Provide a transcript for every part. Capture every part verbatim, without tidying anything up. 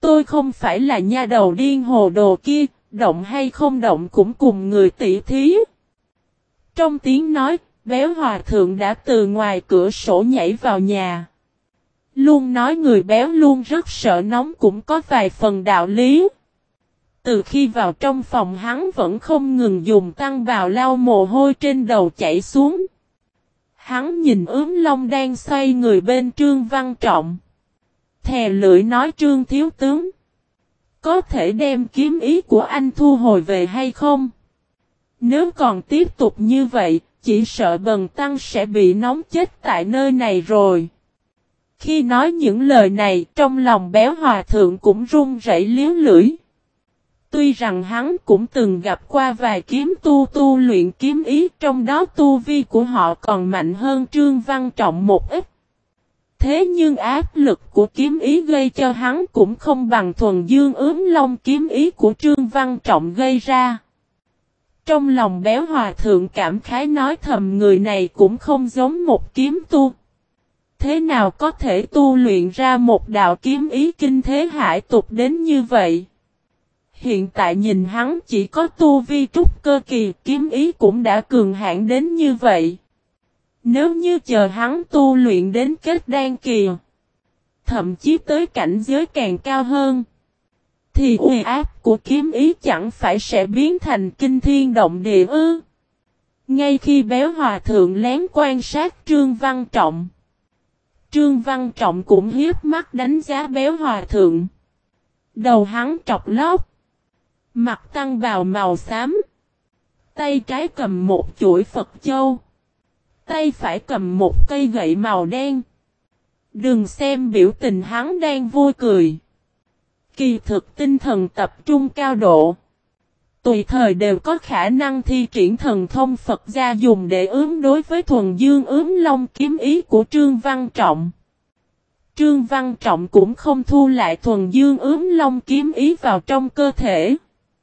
Tôi không phải là nha đầu điên hồ đồ kia, động hay không động cũng cùng người tỷ thí. Trong tiếng nói, béo hòa thượng đã từ ngoài cửa sổ nhảy vào nhà. Luôn nói người béo luôn rất sợ nóng cũng có vài phần đạo lý. Từ khi vào trong phòng hắn vẫn không ngừng dùng tăng bào lau mồ hôi trên đầu chảy xuống. Hắn nhìn Ướm Long đang xoay người bên Trương Văn Trọng. Thè lưỡi nói Trương thiếu tướng. Có thể đem kiếm ý của anh thu hồi về hay không? Nếu còn tiếp tục như vậy, chỉ sợ Bần Tăng sẽ bị nóng chết tại nơi này rồi. Khi nói những lời này, trong lòng béo hòa thượng cũng run rẩy liếu lưỡi. Tuy rằng hắn cũng từng gặp qua vài kiếm tu tu luyện kiếm ý, trong đó tu vi của họ còn mạnh hơn Trương Văn Trọng một ít. Thế nhưng áp lực của kiếm ý gây cho hắn cũng không bằng thuần dương Ướm Long kiếm ý của Trương Văn Trọng gây ra. Trong lòng béo hòa thượng cảm khái nói thầm người này cũng không giống một kiếm tu. Thế nào có thể tu luyện ra một đạo kiếm ý kinh thế hải tục đến như vậy? Hiện tại nhìn hắn chỉ có tu vi trúc cơ kỳ, kiếm ý cũng đã cường hãn đến như vậy. Nếu như chờ hắn tu luyện đến kết đan kỳ, thậm chí tới cảnh giới càng cao hơn, thì uy áp của kiếm ý chẳng phải sẽ biến thành kinh thiên động địa ư? Ngay khi béo hòa thượng lén quan sát Trương Văn Trọng, Trương Văn Trọng cũng hiếp mắt đánh giá béo hòa thượng. Đầu hắn trọc lóc, mặt tăng bào màu xám, tay trái cầm một chuỗi Phật châu, tay phải cầm một cây gậy màu đen. Đừng xem biểu tình hắn đang vui cười. Kỳ thực tinh thần tập trung cao độ. Tùy thời đều có khả năng thi triển thần thông Phật gia dùng để ứng đối với thuần dương Ướm Long kiếm ý của Trương Văn Trọng. Trương Văn Trọng cũng không thu lại thuần dương Ướm Long kiếm ý vào trong cơ thể,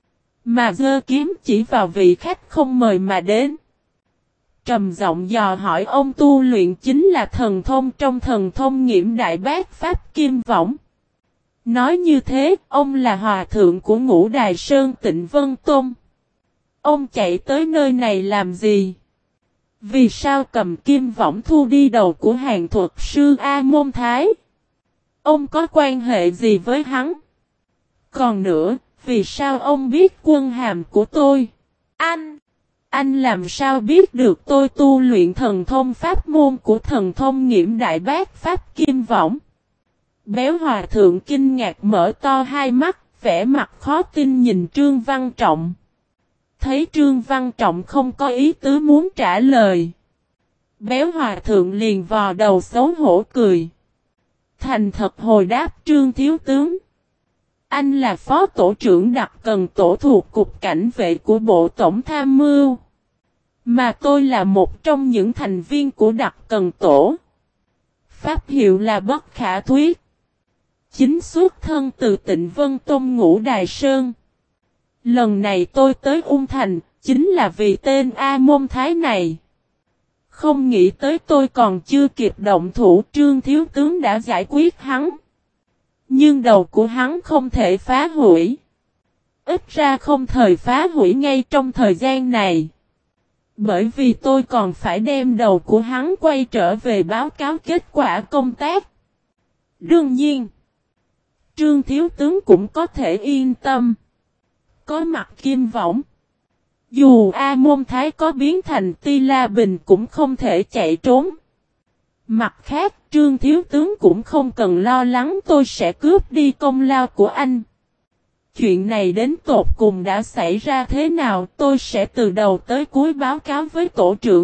mà giơ kiếm chỉ vào vị khách không mời mà đến. Trầm giọng dò hỏi ông tu luyện chính là thần thông trong thần thông Nghiễm Đại Bát Pháp Kim Võng. Nói như thế, ông là hòa thượng của Ngũ Đài Sơn Tịnh Vân Tôn. Ông chạy tới nơi này làm gì? Vì sao cầm kim võng thu đi đầu của hàng thuật sư A Môn Thái? Ông có quan hệ gì với hắn? Còn nữa, vì sao ông biết quân hàm của tôi? Anh! Anh làm sao biết được tôi tu luyện thần thông pháp môn của thần thông Nghiễm Đại Bát Pháp Kim Võng? Béo hòa thượng kinh ngạc mở to hai mắt, vẻ mặt khó tin nhìn Trương Văn Trọng. Thấy Trương Văn Trọng không có ý tứ muốn trả lời, béo hòa thượng liền vò đầu xấu hổ cười. Thành thật hồi đáp Trương thiếu tướng. Anh là phó tổ trưởng đặc cần tổ thuộc cục cảnh vệ của Bộ Tổng Tham mưu, mà tôi là một trong những thành viên của đặc cần tổ. Pháp hiệu là Bất Khả Thuyết. Chính xuất thân từ Tịnh Vân Tôn Ngũ Đài Sơn. Lần này tôi tới Ung Thành, chính là vì tên A Môn Thái này. Không nghĩ tới tôi còn chưa kịp động thủ, Trương thiếu tướng đã giải quyết hắn. Nhưng đầu của hắn không thể phá hủy. Ít ra không thời phá hủy ngay trong thời gian này. Bởi vì tôi còn phải đem đầu của hắn quay trở về báo cáo kết quả công tác. Đương nhiên, Trương thiếu tướng cũng có thể yên tâm. Có mặt kim võng, dù A Môn Thái có biến thành Ti La Bình cũng không thể chạy trốn. Mặt khác, Trương thiếu tướng cũng không cần lo lắng tôi sẽ cướp đi công lao của anh. Chuyện này đến tột cùng đã xảy ra thế nào, tôi sẽ từ đầu tới cuối báo cáo với tổ trưởng.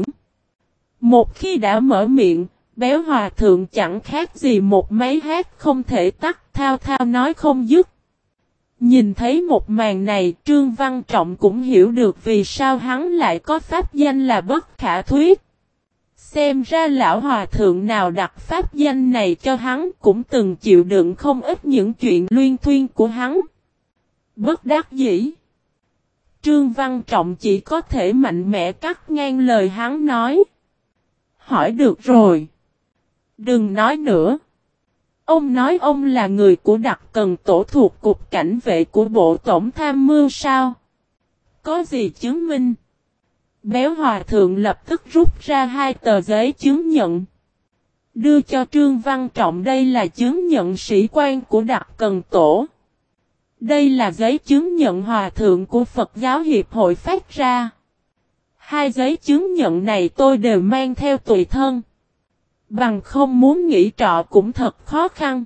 Một khi đã mở miệng, béo hòa thượng chẳng khác gì một máy hát không thể tắt, thao thao nói không dứt. Nhìn thấy một màn này, Trương Văn Trọng cũng hiểu được vì sao hắn lại có pháp danh là Bất Khả Thuyết. Xem ra lão hòa thượng nào đặt pháp danh này cho hắn cũng từng chịu đựng không ít những chuyện luyên thuyên của hắn. Bất đắc dĩ, Trương Văn Trọng chỉ có thể mạnh mẽ cắt ngang lời hắn nói. Hỏi được rồi. Đừng nói nữa. Ông nói ông là người của đặc cần tổ thuộc cục cảnh vệ của bộ tổng tham mưu sao? Có gì chứng minh? Béo hòa thượng lập tức rút ra hai tờ giấy chứng nhận. Đưa cho Trương Văn Trọng, đây là chứng nhận sĩ quan của đặc cần tổ. Đây là giấy chứng nhận hòa thượng của Phật giáo Hiệp hội phát ra. Hai giấy chứng nhận này tôi đều mang theo tùy thân. Bằng không muốn nghỉ trọ cũng thật khó khăn.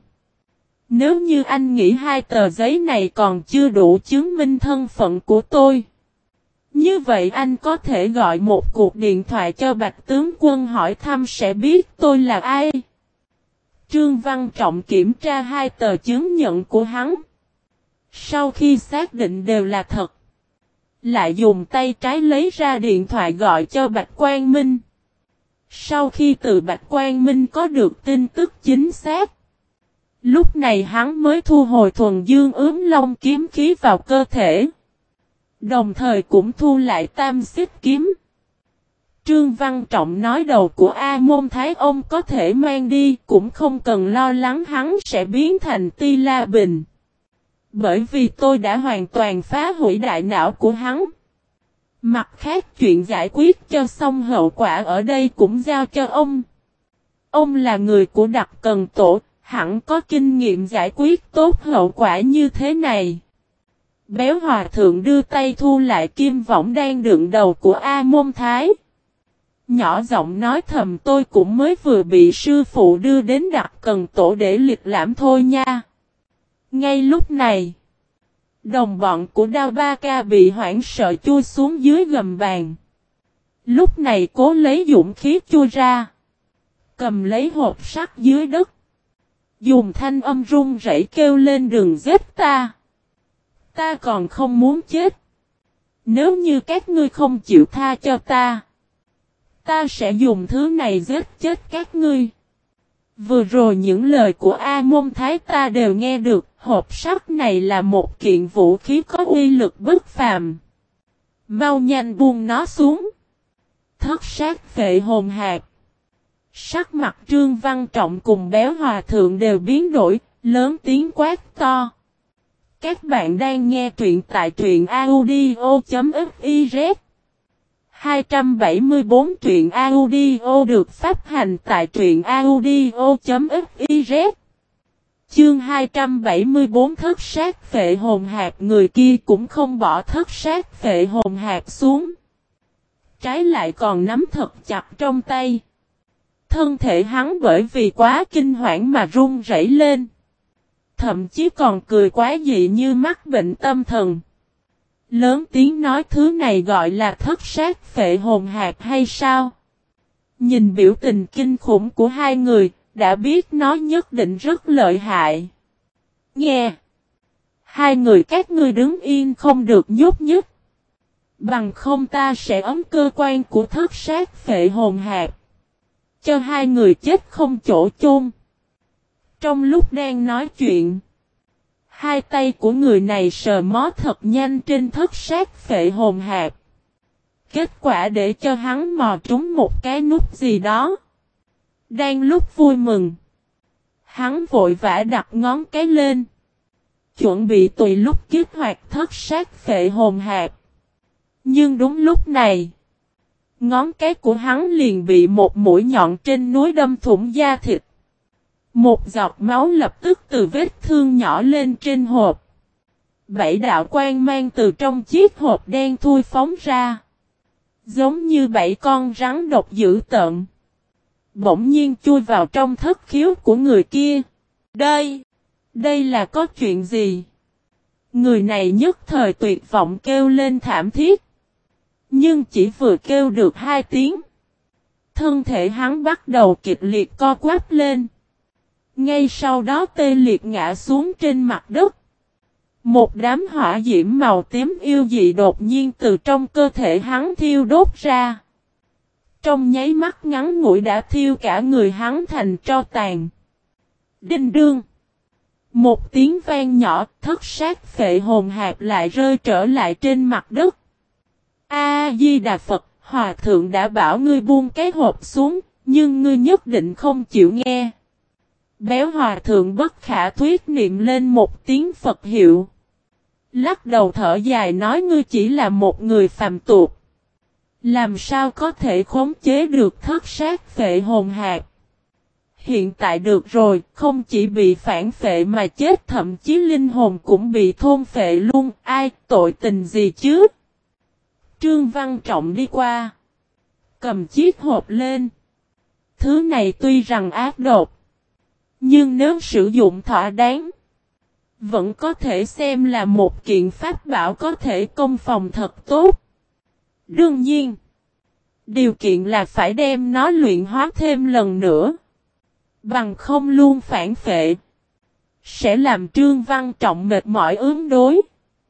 Nếu như anh nghĩ hai tờ giấy này còn chưa đủ chứng minh thân phận của tôi, như vậy anh có thể gọi một cuộc điện thoại cho Bạch tướng quân hỏi thăm sẽ biết tôi là ai. Trương Văn Trọng kiểm tra hai tờ chứng nhận của hắn. Sau khi xác định đều là thật, lại dùng tay trái lấy ra điện thoại gọi cho Bạch Quang Minh. Sau khi từ Bạch Quang Minh có được tin tức chính xác, lúc này hắn mới thu hồi thuần dương ướm long kiếm khí vào cơ thể. Đồng thời cũng thu lại tam xích kiếm. Trương Văn Trọng nói đầu của A Môn Thái ông có thể mang đi, cũng không cần lo lắng hắn sẽ biến thành Ti La Bình. Bởi vì tôi đã hoàn toàn phá hủy đại não của hắn. Mặt khác chuyện giải quyết cho xong hậu quả ở đây cũng giao cho ông. Ông là người của đặc cần tổ, hẳn có kinh nghiệm giải quyết tốt hậu quả như thế này. Béo hòa thượng đưa tay thu lại kim võng đang đựng đầu của A Môn Thái. Nhỏ giọng nói thầm, tôi cũng mới vừa bị sư phụ đưa đến đặc cần tổ để liệt lãm thôi nha. Ngay lúc này, đồng bọn của Đao Ba Ca bị hoảng sợ chui xuống dưới gầm bàn. Lúc này cố lấy dũng khí chui ra, cầm lấy hộp sắt dưới đất, dùng thanh âm run rẩy kêu lên, đừng giết ta. Ta còn không muốn chết. Nếu như các ngươi không chịu tha cho ta, ta sẽ dùng thứ này giết chết các ngươi. Vừa rồi những lời của A Môn Thái ta đều nghe được, hộp sắt này là một kiện vũ khí có uy lực bất phàm. Mau nhanh buông nó xuống. Thất sát phệ hồn hạt. Sắc mặt Trương Văn Trọng cùng Béo hòa thượng đều biến đổi, lớn tiếng quát to. Các bạn đang nghe truyện tại truyện audio.fiz. hai trăm bảy mươi tư truyện audio được phát hành tại truyện audio.fiz. Chương hai trăm bảy mươi tư thất sát phệ hồn hạt. Người kia cũng không bỏ thất sát phệ hồn hạt xuống. Trái lại còn nắm thật chặt trong tay. Thân thể hắn bởi vì quá kinh hoảng mà run rẩy lên. Thậm chí còn cười quá dị như mắc bệnh tâm thần. Lớn tiếng nói, thứ này gọi là thất sát phệ hồn hạt hay sao? Nhìn biểu tình kinh khủng của hai người, đã biết nó nhất định rất lợi hại. Nghe! Hai người các ngươi đứng yên không được nhúc nhích. Bằng không ta sẽ ấm cơ quan của thất sát phệ hồn hạt. Cho hai người chết không chỗ chôn. Trong lúc đang nói chuyện, hai tay của người này sờ mó thật nhanh trên thất sát phệ hồn hạt. Kết quả để cho hắn mò trúng một cái nút gì đó. Đang lúc vui mừng, hắn vội vã đặt ngón cái lên, chuẩn bị tùy lúc kích hoạt thất sát phệ hồn hạt. Nhưng đúng lúc này, ngón cái của hắn liền bị một mũi nhọn trên núi đâm thủng da thịt. Một giọt máu lập tức từ vết thương nhỏ lên trên hộp. Bảy đạo quang mang từ trong chiếc hộp đen thui phóng ra. Giống như bảy con rắn độc dữ tợn. Bỗng nhiên chui vào trong thất khiếu của người kia. Đây! Đây là có chuyện gì? Người này nhất thời tuyệt vọng kêu lên thảm thiết. Nhưng chỉ vừa kêu được hai tiếng, thân thể hắn bắt đầu kịch liệt co quắp lên. Ngay sau đó tê liệt ngã xuống trên mặt đất. Một đám hỏa diễm màu tím yêu dị đột nhiên từ trong cơ thể hắn thiêu đốt ra. Trong nháy mắt ngắn ngủi đã thiêu cả người hắn thành tro tàn. Đinh đương! Một tiếng vang nhỏ, thất sát phệ hồn hạt lại rơi trở lại trên mặt đất. A-di-đà Phật, Hòa thượng đã bảo ngươi buông cái hộp xuống, nhưng ngươi nhất định không chịu nghe. Béo hòa thượng bất khả thuyết niệm lên một tiếng Phật hiệu. Lắc đầu thở dài nói ngươi chỉ là một người phàm tục. Làm sao có thể khống chế được thất sát phệ hồn hạt. Hiện tại được rồi, không chỉ bị phản phệ mà chết, thậm chí linh hồn cũng bị thôn phệ luôn, ai tội tình gì chứ? Trương Văn Trọng đi qua, cầm chiếc hộp lên. Thứ này tuy rằng ác độc, nhưng nếu sử dụng thỏa đáng, vẫn có thể xem là một kiện pháp bảo có thể công phòng thật tốt. Đương nhiên, điều kiện là phải đem nó luyện hóa thêm lần nữa. Bằng không luôn phản phệ, sẽ làm Trương Văn Trọng mệt mỏi ứng đối.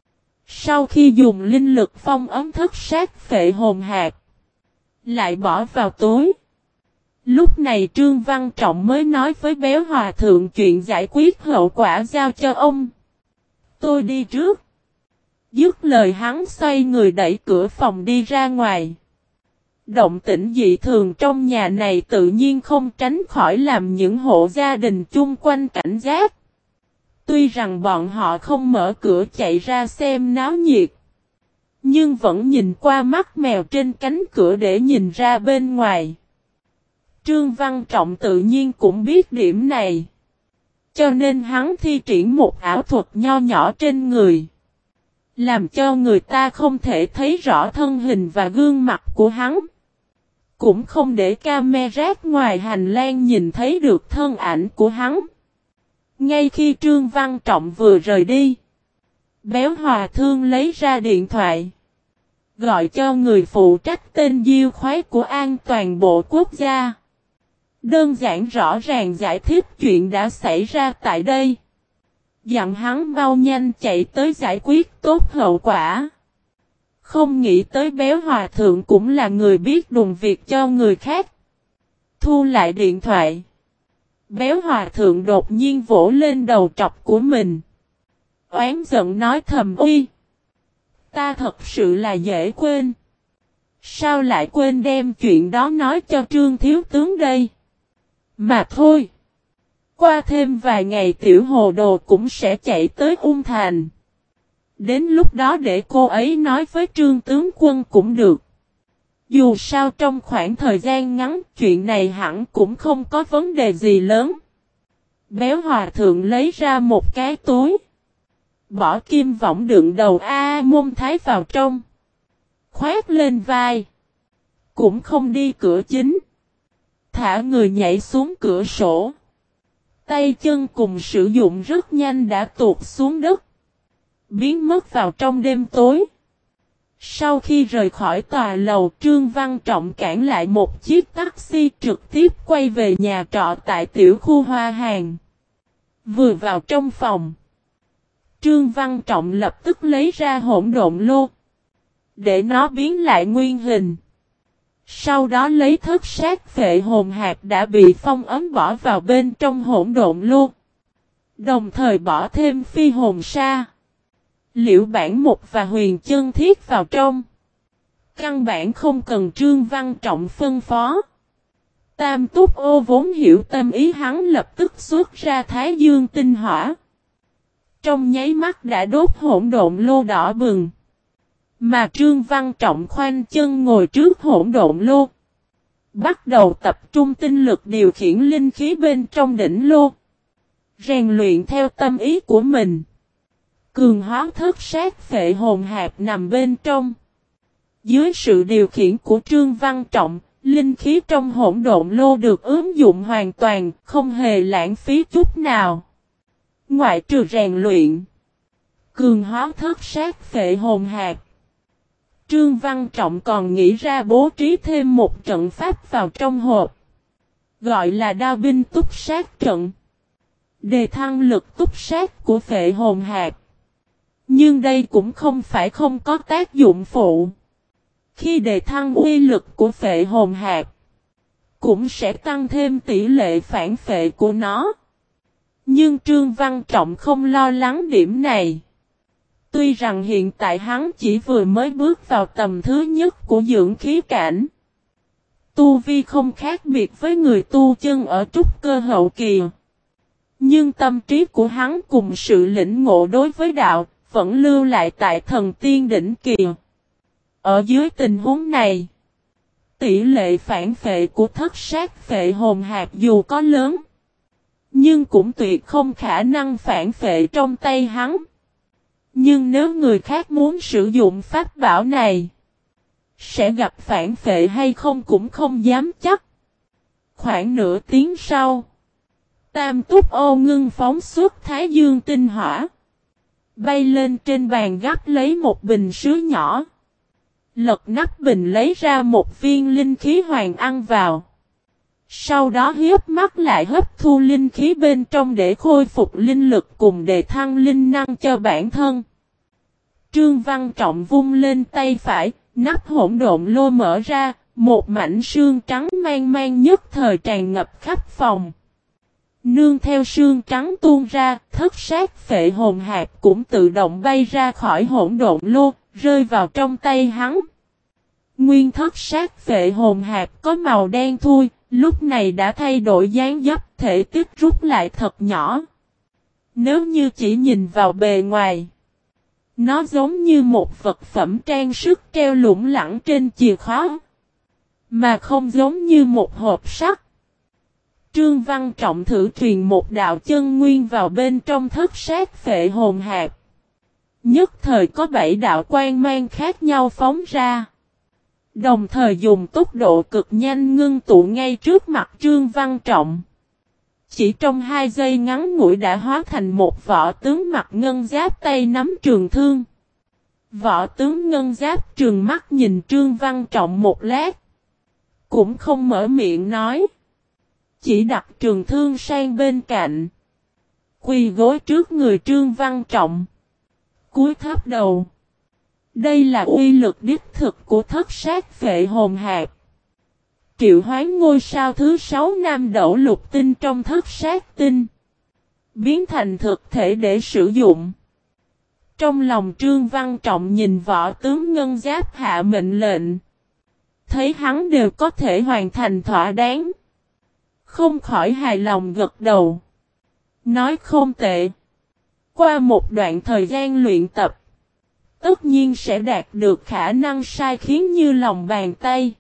Sau khi dùng linh lực phong ấn thất sát phệ hồn hạt, lại bỏ vào túi. Lúc này Trương Văn Trọng mới nói với Béo Hòa Thượng chuyện giải quyết hậu quả giao cho ông. Tôi đi trước. Dứt lời hắn xoay người đẩy cửa phòng đi ra ngoài. Động tĩnh dị thường trong nhà này tự nhiên không tránh khỏi làm những hộ gia đình chung quanh cảnh giác. Tuy rằng bọn họ không mở cửa chạy ra xem náo nhiệt, nhưng vẫn nhìn qua mắt mèo trên cánh cửa để nhìn ra bên ngoài. Trương Văn Trọng tự nhiên cũng biết điểm này, cho nên hắn thi triển một ảo thuật nho nhỏ trên người, làm cho người ta không thể thấy rõ thân hình và gương mặt của hắn. Cũng không để camera ngoài hành lang nhìn thấy được thân ảnh của hắn. Ngay khi Trương Văn Trọng vừa rời đi, Béo Hòa Thượng lấy ra điện thoại, gọi cho người phụ trách tên Diêu Khoái của An toàn bộ quốc gia. Đơn giản rõ ràng giải thích chuyện đã xảy ra tại đây. Dặn hắn mau nhanh chạy tới giải quyết tốt hậu quả. Không nghĩ tới Béo Hòa Thượng cũng là người biết đùn việc cho người khác. Thu lại điện thoại, Béo Hòa Thượng đột nhiên vỗ lên đầu trọc của mình. Oán giận nói thầm uy. Ta thật sự là dễ quên. Sao lại quên đem chuyện đó nói cho Trương Thiếu Tướng đây? Mà thôi. Qua thêm vài ngày tiểu hồ đồ cũng sẽ chạy tới Ung Thành. Đến lúc đó để cô ấy nói với Trương Tướng Quân cũng được. Dù sao trong khoảng thời gian ngắn chuyện này hẳn cũng không có vấn đề gì lớn. Béo Hòa Thượng lấy ra một cái túi, bỏ kim võng đựng đầu A Môn Thái vào trong, khoác lên vai, cũng không đi cửa chính, thả người nhảy xuống cửa sổ. Tay chân cùng sử dụng rất nhanh đã tuột xuống đất, biến mất vào trong đêm tối. Sau khi rời khỏi tòa lầu, Trương Văn Trọng cản lại một chiếc taxi trực tiếp quay về nhà trọ tại tiểu khu Hoa Hàng. Vừa vào trong phòng, Trương Văn Trọng lập tức lấy ra hỗn độn lô, để nó biến lại nguyên hình. Sau đó lấy thất sát phệ hồn hạt đã bị phong ấn bỏ vào bên trong hỗn độn lô. Đồng thời bỏ thêm phi hồn sa, Liễu Bản Mục và Huyền Chân Thiết vào trong. Căn bản không cần Trương Văn Trọng phân phó. Tam Túc Ô vốn hiểu tâm ý hắn lập tức xuất ra Thái Dương tinh hỏa. Trong nháy mắt đã đốt hỗn độn lô đỏ bừng. Mà Trương Văn Trọng khoanh chân ngồi trước hỗn độn lô, bắt đầu tập trung tinh lực điều khiển linh khí bên trong đỉnh lô, rèn luyện theo tâm ý của mình. Cường hóa thất sát phệ hồn hạt nằm bên trong. Dưới sự điều khiển của Trương Văn Trọng, linh khí trong hỗn độn lô được ứng dụng hoàn toàn, không hề lãng phí chút nào. Ngoại trừ rèn luyện, cường hóa thất sát phệ hồn hạt, Trương Văn Trọng còn nghĩ ra bố trí thêm một trận pháp vào trong hộp, gọi là đao binh túc sát trận, đề thăng lực túc sát của phệ hồn hạt. Nhưng đây cũng không phải không có tác dụng phụ. Khi đề thăng uy lực của phệ hồn hạt, cũng sẽ tăng thêm tỷ lệ phản phệ của nó. Nhưng Trương Văn Trọng không lo lắng điểm này. Tuy rằng hiện tại hắn chỉ vừa mới bước vào tầm thứ nhất của dưỡng khí cảnh, tu vi không khác biệt với người tu chân ở trúc cơ hậu kỳ. Nhưng tâm trí của hắn cùng sự lĩnh ngộ đối với đạo, vẫn lưu lại tại thần tiên đỉnh kỳ. Ở dưới tình huống này, tỷ lệ phản phệ của thất sát phệ hồn hạt dù có lớn, nhưng cũng tuyệt không khả năng phản phệ trong tay hắn. Nhưng nếu người khác muốn sử dụng pháp bảo này, sẽ gặp phản phệ hay không cũng không dám chắc. Khoảng nửa tiếng sau, Tam Túc Ô ngưng phóng xuất Thái Dương tinh hỏa, bay lên trên bàn gấp lấy một bình sứ nhỏ. Lật nắp bình lấy ra một viên linh khí hoàng ăn vào. Sau đó hiếp mắt lại hấp thu linh khí bên trong để khôi phục linh lực cùng đề thăng linh năng cho bản thân. Trương Văn Trọng vung lên tay phải, nắp hỗn độn lô mở ra, một mảnh sương trắng mang mang nhất thời tràn ngập khắp phòng. Nương theo sương trắng tuôn ra, thất sát phệ hồn hạt cũng tự động bay ra khỏi hỗn độn lô, rơi vào trong tay hắn. Nguyên thất sát phệ hồn hạt có màu đen thui, lúc này đã thay đổi dáng dấp, thể tích rút lại thật nhỏ. Nếu như chỉ nhìn vào bề ngoài, nó giống như một vật phẩm trang sức treo lủng lẳng trên chìa khóa, mà không giống như một hộp sắt. Trương Văn Trọng thử truyền một đạo chân nguyên vào bên trong thất sát phệ hồn hạt. Nhất thời có bảy đạo quang mang khác nhau phóng ra, đồng thời dùng tốc độ cực nhanh ngưng tụ ngay trước mặt Trương Văn Trọng. Chỉ trong hai giây ngắn ngủi đã hóa thành một võ tướng mặc ngân giáp tay nắm trường thương. Võ tướng ngân giáp trừng mắt nhìn Trương Văn Trọng một lát, cũng không mở miệng nói, chỉ đặt trường thương sang bên cạnh, quỳ gối trước người Trương Văn Trọng, cúi thấp đầu. Đây là uy lực đích thực của thất sát phệ hồn hạt. Triệu hoán ngôi sao thứ sáu nam đẩu lục tinh trong thất sát tinh, biến thành thực thể để sử dụng. Trong lòng Trương Văn Trọng nhìn võ tướng ngân giáp hạ mệnh lệnh, thấy hắn đều có thể hoàn thành thỏa đáng, không khỏi hài lòng gật đầu, nói không tệ. Qua một đoạn thời gian luyện tập, tất nhiên sẽ đạt được khả năng sai khiến như lòng bàn tay.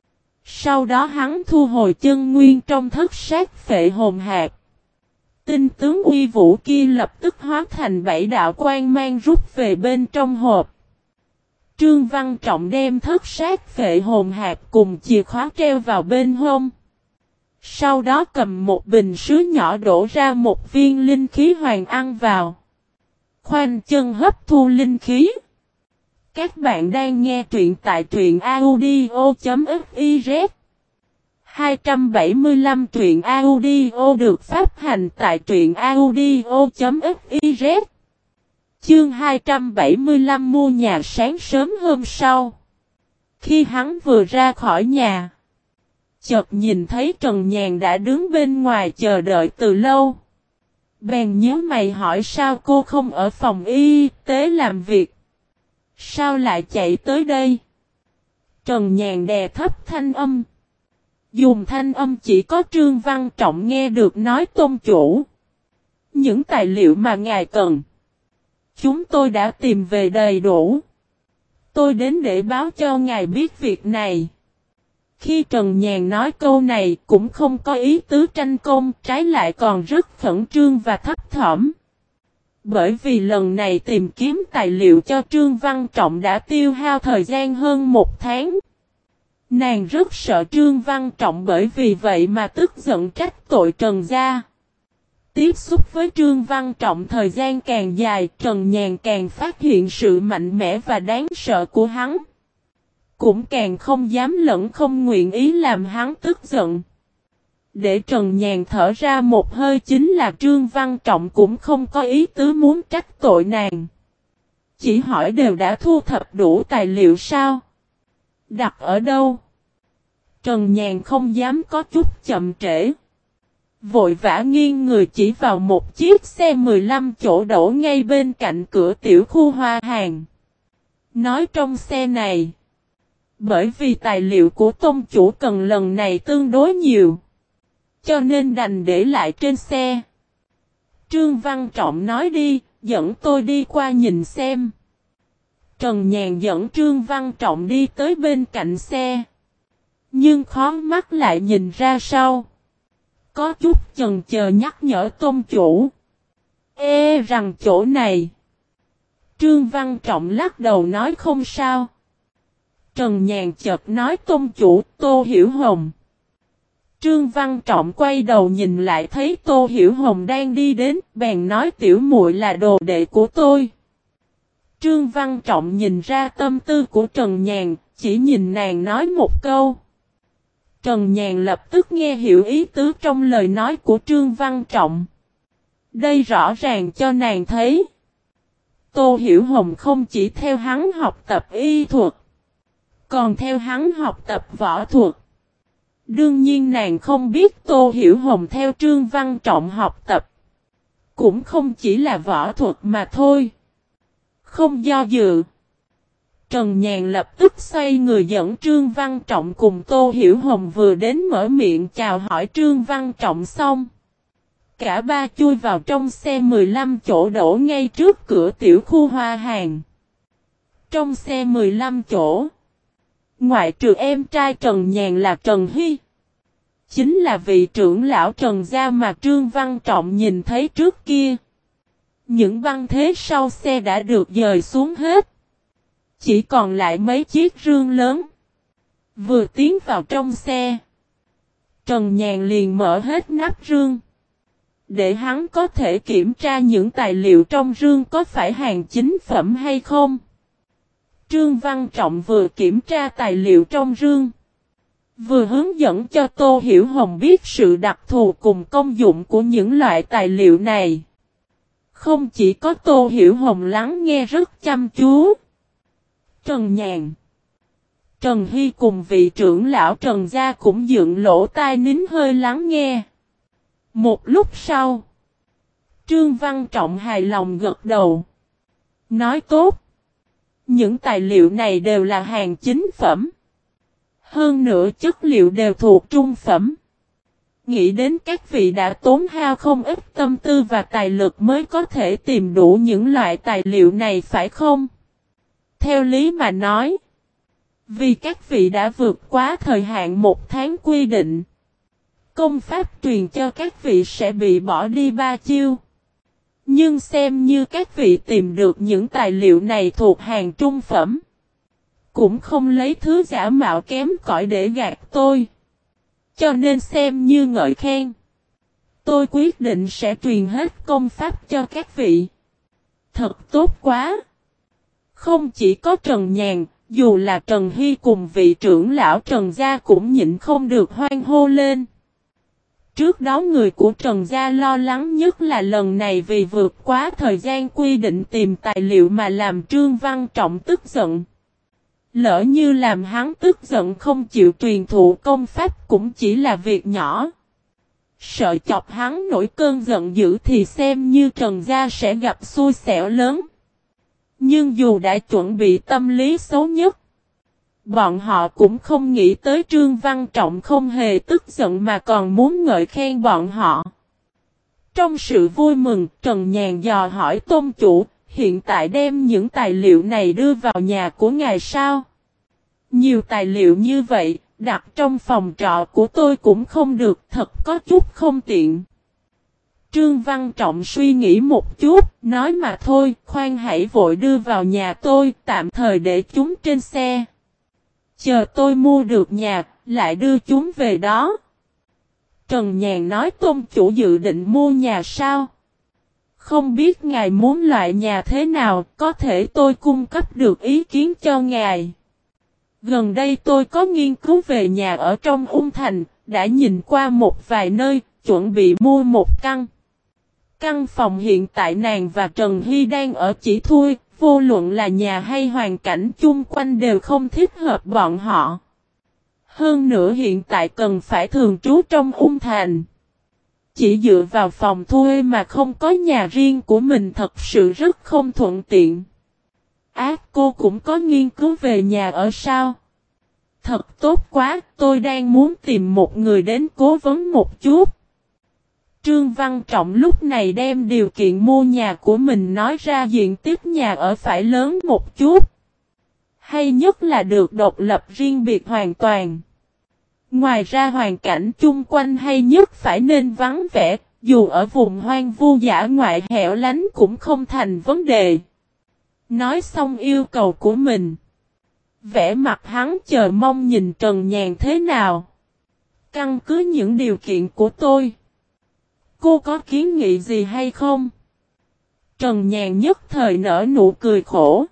Sau đó hắn thu hồi chân nguyên trong thất sát phệ hồn hạt. Tinh tướng uy vũ kia lập tức hóa thành bảy đạo quang mang rút về bên trong hộp. Trương Văn Trọng đem thất sát phệ hồn hạt cùng chìa khóa treo vào bên hông. Sau đó cầm một bình sứ nhỏ đổ ra một viên linh khí hoàng ăn vào. Khoanh chân hấp thu linh khí. Các bạn đang nghe truyện tại truyện audio.fiz. hai trăm bảy mươi lăm truyện audio được phát hành tại truyện audio.fiz. Chương hai trăm bảy mươi lăm mua nhà. Sáng sớm hôm sau, khi hắn vừa ra khỏi nhà, chợt nhìn thấy Trần Nhàn đã đứng bên ngoài chờ đợi từ lâu. Bèn nhíu mày hỏi sao cô không ở phòng y tế làm việc, sao lại chạy tới đây? Trần Nhàn đè thấp thanh âm, dùng thanh âm chỉ có Trương Văn Trọng nghe được nói: tôn chủ, những tài liệu mà ngài cần, chúng tôi đã tìm về đầy đủ. Tôi đến để báo cho ngài biết việc này. Khi Trần Nhàn nói câu này cũng không có ý tứ tranh công, trái lại còn rất khẩn trương và thấp thỏm. Bởi vì lần này tìm kiếm tài liệu cho Trương Văn Trọng đã tiêu hao thời gian hơn một tháng. Nàng rất sợ Trương Văn Trọng bởi vì vậy mà tức giận trách tội Trần gia. Tiếp xúc với Trương Văn Trọng thời gian càng dài, Trần Nhàn càng phát hiện sự mạnh mẽ và đáng sợ của hắn. Cũng càng không dám lẫn không nguyện ý làm hắn tức giận. Để Trần Nhàn thở ra một hơi chính là Trương Văn Trọng cũng không có ý tứ muốn trách tội nàng. Chỉ hỏi đều đã thu thập đủ tài liệu sao? Đặt ở đâu? Trần Nhàn không dám có chút chậm trễ. Vội vã nghiêng người chỉ vào một chiếc xe mười lăm chỗ đổ ngay bên cạnh cửa tiểu khu hoa hàng. Nói trong xe này, bởi vì tài liệu của tôn chủ cần lần này tương đối nhiều, cho nên đành để lại trên xe. Trương Văn Trọng nói đi, dẫn tôi đi qua nhìn xem. Trần Nhàn dẫn Trương Văn Trọng đi tới bên cạnh xe. Nhưng khó mắt lại nhìn ra sau. Có chút chần chờ nhắc nhở tôn chủ. Ê rằng chỗ này. Trương Văn Trọng lắc đầu nói không sao. Trần Nhàn chợt nói tôn chủ Tô Hiểu Hồng. Trương Văn Trọng quay đầu nhìn lại thấy Tô Hiểu Hồng đang đi đến, bèn nói tiểu muội là đồ đệ của tôi. Trương Văn Trọng nhìn ra tâm tư của Trần Nhàn, chỉ nhìn nàng nói một câu. Trần Nhàn lập tức nghe hiểu ý tứ trong lời nói của Trương Văn Trọng. Đây rõ ràng cho nàng thấy. Tô Hiểu Hồng không chỉ theo hắn học tập y thuật, còn theo hắn học tập võ thuật. Đương nhiên nàng không biết Tô Hiểu Hồng theo Trương Văn Trọng học tập. Cũng không chỉ là võ thuật mà thôi. Không do dự. Trần Nhàn lập tức xoay người dẫn Trương Văn Trọng cùng Tô Hiểu Hồng vừa đến mở miệng chào hỏi Trương Văn Trọng xong. Cả ba chui vào trong xe mười lăm chỗ đổ ngay trước cửa tiểu khu hoa hàng. Trong xe mười lăm chỗ. Ngoại trừ em trai Trần Nhàn là Trần Hy. Chính là vị trưởng lão Trần gia mà Trương Văn Trọng nhìn thấy trước kia. Những băng thế sau xe đã được dời xuống hết. Chỉ còn lại mấy chiếc rương lớn. Vừa tiến vào trong xe. Trần Nhàn liền mở hết nắp rương. Để hắn có thể kiểm tra những tài liệu trong rương có phải hàng chính phẩm hay không. Trương Văn Trọng vừa kiểm tra tài liệu trong rương. Vừa hướng dẫn cho Tô Hiểu Hồng biết sự đặc thù cùng công dụng của những loại tài liệu này. Không chỉ có Tô Hiểu Hồng lắng nghe rất chăm chú. Trần Nhàn, Trần Hy cùng vị trưởng lão Trần gia cũng dựng lỗ tai nín hơi lắng nghe. Một lúc sau, Trương Văn Trọng hài lòng gật đầu. Nói tốt. Những tài liệu này đều là hàng chính phẩm. Hơn nữa chất liệu đều thuộc trung phẩm. Nghĩ đến các vị đã tốn hao không ít tâm tư và tài lực mới có thể tìm đủ những loại tài liệu này phải không? Theo lý mà nói. Vì các vị đã vượt quá thời hạn một tháng quy định. Công pháp truyền cho các vị sẽ bị bỏ đi ba chiêu. Nhưng xem như các vị tìm được những tài liệu này thuộc hàng trung phẩm. Cũng không lấy thứ giả mạo kém cỏi để gạt tôi. Cho nên xem như ngợi khen. Tôi quyết định sẽ truyền hết công pháp cho các vị. Thật tốt quá. Không chỉ có Trần Nhàn, dù là Trần Hy cùng vị trưởng lão Trần gia cũng nhịn không được hoan hô lên. Trước đó người của Trần gia lo lắng nhất là lần này vì vượt quá thời gian quy định tìm tài liệu mà làm Trương Văn Trọng tức giận. Lỡ như làm hắn tức giận không chịu truyền thụ công pháp cũng chỉ là việc nhỏ. Sợ chọc hắn nổi cơn giận dữ thì xem như Trần gia sẽ gặp xui xẻo lớn. Nhưng dù đã chuẩn bị tâm lý xấu nhất, bọn họ cũng không nghĩ tới Trương Văn Trọng không hề tức giận mà còn muốn ngợi khen bọn họ. Trong sự vui mừng, Trần Nhàn dò hỏi tôn chủ, hiện tại đem những tài liệu này đưa vào nhà của ngài sao? Nhiều tài liệu như vậy, đặt trong phòng trọ của tôi cũng không được, thật có chút không tiện. Trương Văn Trọng suy nghĩ một chút, nói mà thôi, khoan hãy vội đưa vào nhà tôi, tạm thời để chúng trên xe. Chờ tôi mua được nhà, lại đưa chúng về đó. Trần Nhàn nói tôn chủ dự định mua nhà sao? Không biết ngài muốn loại nhà thế nào, có thể tôi cung cấp được ý kiến cho ngài. Gần đây tôi có nghiên cứu về nhà ở trong Ung Thành, đã nhìn qua một vài nơi, chuẩn bị mua một căn. Căn phòng hiện tại nàng và Trần Hy đang ở chỉ thôi, vô luận là nhà hay hoàn cảnh chung quanh đều không thích hợp bọn họ. Hơn nữa hiện tại cần phải thường trú trong Ung Thành. Chỉ dựa vào phòng thuê mà không có nhà riêng của mình thật sự rất không thuận tiện. Ác cô cũng có nghiên cứu về nhà ở sao? Thật tốt quá, tôi đang muốn tìm một người đến cố vấn một chút. Trương Văn Trọng lúc này đem điều kiện mua nhà của mình nói ra, diện tích nhà ở phải lớn một chút. Hay nhất là được độc lập riêng biệt hoàn toàn. Ngoài ra hoàn cảnh chung quanh hay nhất phải nên vắng vẻ, dù ở vùng hoang vu dã ngoại hẻo lánh cũng không thành vấn đề. Nói xong yêu cầu của mình. Vẻ mặt hắn chờ mong nhìn Trần Nhàn thế nào. Căn cứ những điều kiện của tôi, cô có kiến nghị gì hay không? Trần Nhàn nhất thời nở nụ cười khổ.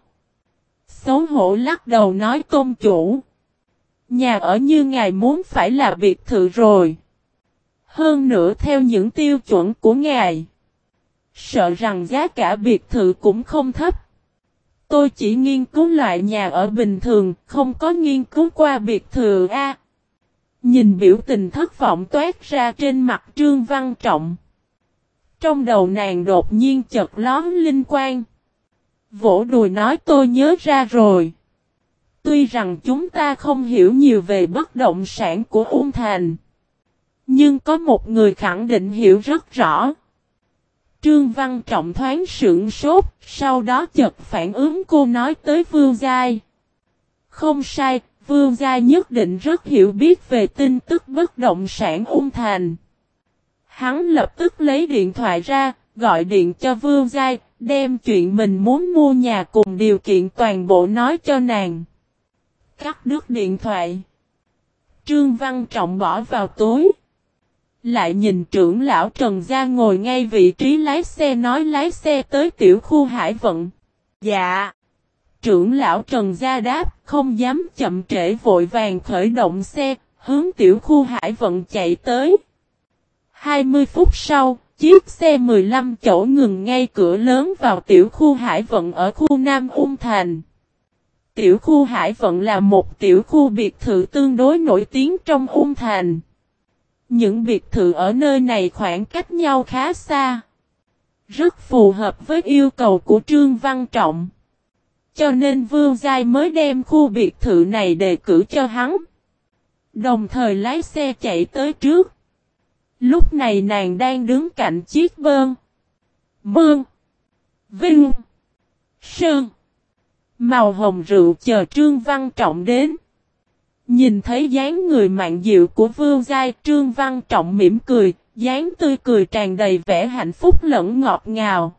Xấu hổ lắc đầu nói, tôn chủ. Nhà ở như ngài muốn phải là biệt thự rồi. Hơn nữa theo những tiêu chuẩn của ngài, sợ rằng giá cả biệt thự cũng không thấp. Tôi chỉ nghiên cứu loại nhà ở bình thường, không có nghiên cứu qua biệt thự A. Nhìn biểu tình thất vọng toát ra trên mặt Trương Văn Trọng. Trong đầu nàng đột nhiên chợt lóe linh quang. Vỗ đùi nói, tôi nhớ ra rồi. Tuy rằng chúng ta không hiểu nhiều về bất động sản của Ung Thành, nhưng có một người khẳng định hiểu rất rõ. Trương Văn Trọng thoáng sững sốt, sau đó chợt phản ứng cô nói tới Vương Giai. Không sai, Vương Giai nhất định rất hiểu biết về tin tức bất động sản Ung Thành. Hắn lập tức lấy điện thoại ra, gọi điện cho Vương Giai, đem chuyện mình muốn mua nhà cùng điều kiện toàn bộ nói cho nàng. Cắt đứt điện thoại, Trương Văn Trọng bỏ vào túi. Lại nhìn trưởng lão Trần Gia ngồi ngay vị trí lái xe nói lái xe tới tiểu khu Hải Vận. Dạ. Trưởng lão Trần Gia đáp, không dám chậm trễ, vội vàng khởi động xe, hướng tiểu khu Hải Vận chạy tới. hai mươi phút sau, chiếc xe mười lăm chỗ ngừng ngay cửa lớn vào tiểu khu Hải Vận ở khu Nam Ung Thành. Tiểu khu Hải Vận là một tiểu khu biệt thự tương đối nổi tiếng trong Ung Thành. Những biệt thự ở nơi này khoảng cách nhau khá xa. Rất phù hợp với yêu cầu của Trương Văn Trọng. Cho nên Vương Giai mới đem khu biệt thự này đề cử cho hắn. Đồng thời lái xe chạy tới trước. Lúc này nàng đang đứng cạnh chiếc bơn. Mương. Vinh. Sơn. Màu hồng rượu chờ Trương Văn Trọng đến. Nhìn thấy dáng người mặn dịu của Vương Giai, Trương Văn Trọng mỉm cười, dáng tươi cười tràn đầy vẻ hạnh phúc lẫn ngọt ngào.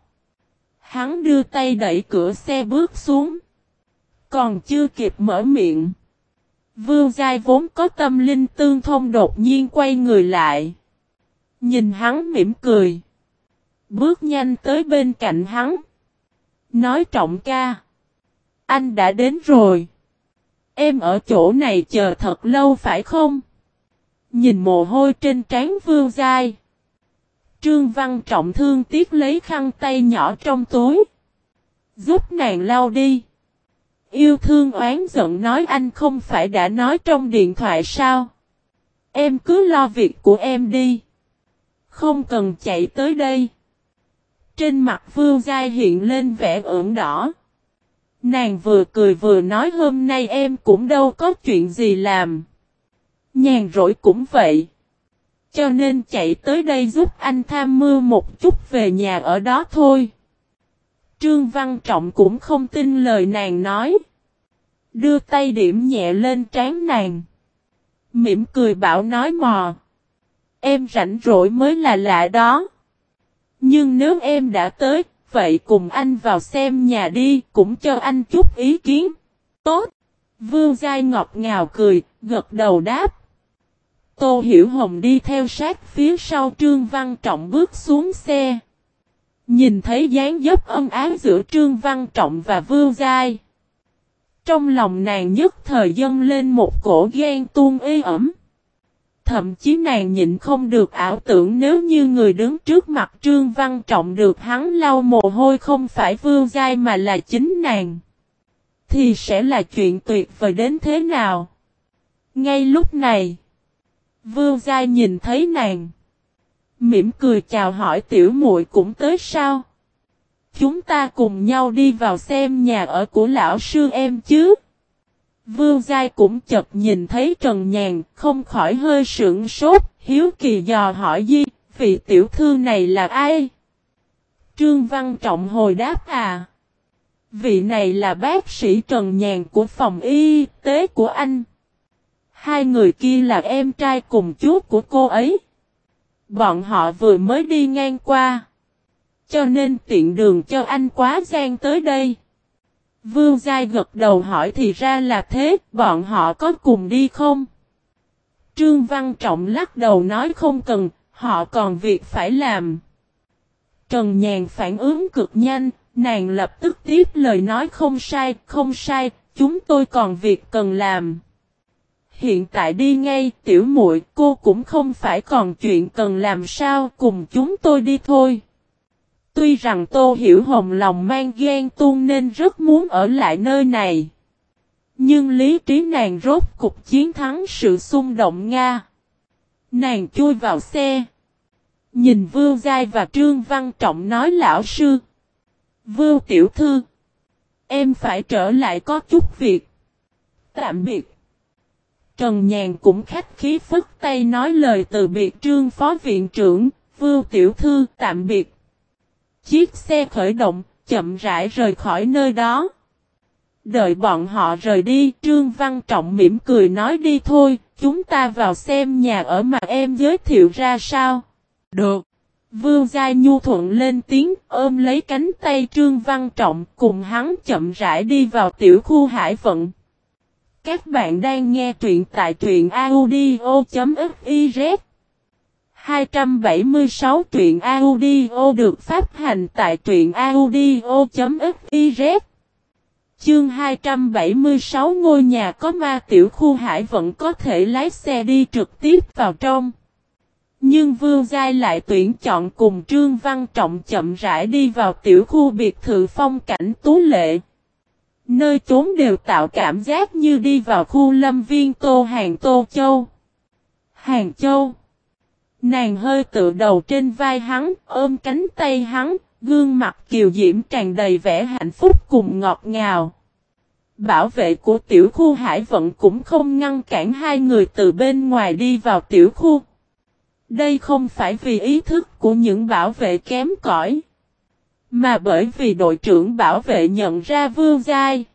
Hắn đưa tay đẩy cửa xe bước xuống. Còn chưa kịp mở miệng, Vương Giai vốn có tâm linh tương thông đột nhiên quay người lại. Nhìn hắn mỉm cười. Bước nhanh tới bên cạnh hắn. Nói, Trọng ca, anh đã đến rồi. Em ở chỗ này chờ thật lâu phải không? Nhìn mồ hôi trên trán Vương Giai, Trương Văn Trọng thương tiếc lấy khăn tay nhỏ trong túi. Giúp nàng lau đi. Yêu thương oán giận nói, anh không phải đã nói trong điện thoại sao? Em cứ lo việc của em đi. Không cần chạy tới đây. Trên mặt Vương Giai hiện lên vẻ ửng đỏ. Nàng vừa cười vừa nói, hôm nay em cũng đâu có chuyện gì làm. Nhàn rỗi cũng vậy. Cho nên chạy tới đây giúp anh tham mưu một chút về nhà ở đó thôi. Trương Văn Trọng cũng không tin lời nàng nói. Đưa tay điểm nhẹ lên trán nàng. Mỉm cười bảo nói, mò. Em rảnh rỗi mới là lạ đó. Nhưng nếu em đã tới, vậy cùng anh vào xem nhà đi, cũng cho anh chút ý kiến. Tốt. Vương Giai ngọt ngào cười, gật đầu đáp. Tô Hiểu Hồng đi theo sát phía sau Trương Văn Trọng bước xuống xe. Nhìn thấy dáng dấp ân ái giữa Trương Văn Trọng và Vương Giai, trong lòng nàng nhất thời dâng lên một cổ ghen tuông ê ẩm. Thậm chí nàng nhịn không được ảo tưởng, nếu như người đứng trước mặt Trương Văn Trọng được hắn lau mồ hôi không phải Vương Giai mà là chính nàng, thì sẽ là chuyện tuyệt vời đến thế nào. Ngay lúc này, Vương Giai nhìn thấy nàng, mỉm cười chào hỏi, tiểu muội cũng tới sao? Chúng ta cùng nhau đi vào xem nhà ở của lão sư em chứ. Vương Giai cũng chợt nhìn thấy Trần Nhàn, không khỏi hơi sững sốt, hiếu kỳ dò hỏi, Di, vị tiểu thư này là ai? Trương Văn Trọng hồi đáp à. Vị này là bác sĩ Trần Nhàn của phòng y tế của anh. Hai người kia là em trai cùng chú của cô ấy. Bọn họ vừa mới đi ngang qua. Cho nên tiện đường cho anh quá gian tới đây. Vương Giai gật đầu hỏi thì ra là thế, bọn họ có cùng đi không? Trương Văn Trọng lắc đầu nói không cần, họ còn việc phải làm. Trần Nhàn phản ứng cực nhanh, nàng lập tức tiếp lời nói không sai, không sai, chúng tôi còn việc cần làm. Hiện tại đi ngay, tiểu muội, cô cũng không phải còn chuyện cần làm sao, cùng chúng tôi đi thôi. Tuy rằng Tô Hiểu Hồng lòng mang ghen tuông nên rất muốn ở lại nơi này. Nhưng lý trí nàng rốt cục chiến thắng sự xung động Nga. Nàng chui vào xe. Nhìn Vưu Giai và Trương Văn Trọng nói lão sư. Vưu tiểu thư. Em phải trở lại có chút việc. Tạm biệt. Trần Nhàn cũng khách khí phức tay nói lời từ biệt Trương Phó Viện trưởng. Vưu tiểu thư tạm biệt. Chiếc xe khởi động, chậm rãi rời khỏi nơi đó. Đợi bọn họ rời đi, Trương Văn Trọng mỉm cười nói đi thôi, chúng ta vào xem nhà ở mà em giới thiệu ra sao. Được. Vưu Giai nhu thuận lên tiếng, ôm lấy cánh tay Trương Văn Trọng cùng hắn chậm rãi đi vào tiểu khu Hải Vận. Các bạn đang nghe truyện tại truyện audio.fiz. hai trăm bảy mươi sáu truyện audio được phát hành tại truyện audio.fiz. Chương hai trăm bảy mươi sáu ngôi nhà có ma tiểu khu Hải Vận có thể lái xe đi trực tiếp vào trong. Nhưng Vưu Giai lại tuyển chọn cùng Trương Văn Trọng chậm rãi đi vào tiểu khu biệt thự phong cảnh tú lệ. Nơi chốn đều tạo cảm giác như đi vào khu lâm viên Tô Hàng Tô Châu. Hàng Châu. Nàng hơi tựa đầu trên vai hắn, ôm cánh tay hắn, gương mặt kiều diễm tràn đầy vẻ hạnh phúc cùng ngọt ngào. Bảo vệ của tiểu khu Hải Vận cũng không ngăn cản hai người từ bên ngoài đi vào tiểu khu. Đây không phải vì ý thức của những bảo vệ kém cỏi, mà bởi vì đội trưởng bảo vệ nhận ra Vưu Giai.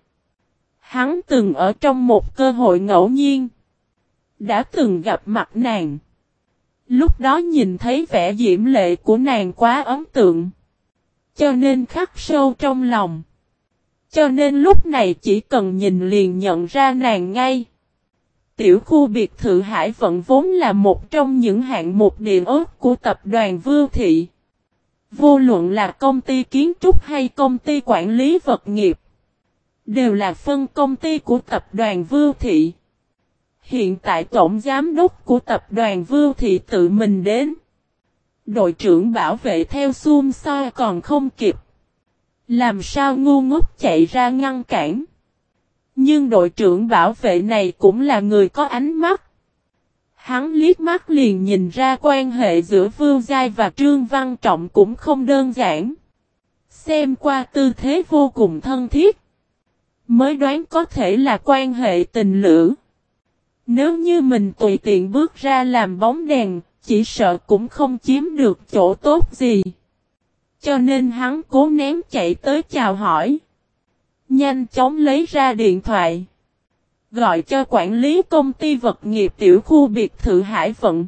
Hắn từng ở trong một cơ hội ngẫu nhiên đã từng gặp mặt nàng. Lúc đó nhìn thấy vẻ diễm lệ của nàng quá ấn tượng, cho nên khắc sâu trong lòng. Cho nên lúc này chỉ cần nhìn liền nhận ra nàng ngay. Tiểu khu biệt thự Hải Vận vốn là một trong những hạng mục địa ốc của tập đoàn Vưu Thị. Vô luận là công ty kiến trúc hay công ty quản lý vật nghiệp, đều là phân công ty của tập đoàn Vưu Thị. Hiện tại tổng giám đốc của tập đoàn Vưu Thị tự mình đến. Đội trưởng bảo vệ theo xung xoa còn không kịp. Làm sao ngu ngốc chạy ra ngăn cản. Nhưng đội trưởng bảo vệ này cũng là người có ánh mắt. Hắn liếc mắt liền nhìn ra quan hệ giữa Vưu Giai và Trương Văn Trọng cũng không đơn giản. Xem qua tư thế vô cùng thân thiết, mới đoán có thể là quan hệ tình lữ. Nếu như mình tùy tiện bước ra làm bóng đèn, chỉ sợ cũng không chiếm được chỗ tốt gì. Cho nên hắn cố nén chạy tới chào hỏi. Nhanh chóng lấy ra điện thoại, gọi cho quản lý công ty vật nghiệp tiểu khu biệt thự Hải Vận.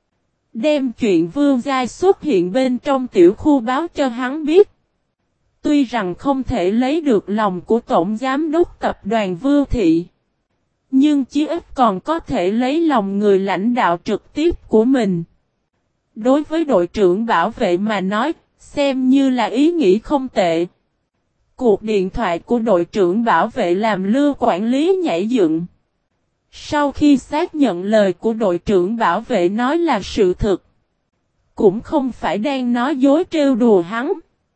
Đem chuyện Vưu Giai xuất hiện bên trong tiểu khu báo cho hắn biết. Tuy rằng không thể lấy được lòng của tổng giám đốc tập đoàn Vưu Thị, nhưng chí ít còn có thể lấy lòng người lãnh đạo trực tiếp của mình. Đối với đội trưởng bảo vệ mà nói, xem như là ý nghĩ không tệ. Cuộc điện thoại của đội trưởng bảo vệ làm Lưu quản lý nhảy dựng. Sau khi xác nhận lời của đội trưởng bảo vệ nói là sự thật, cũng không phải đang nói dối trêu đùa hắn.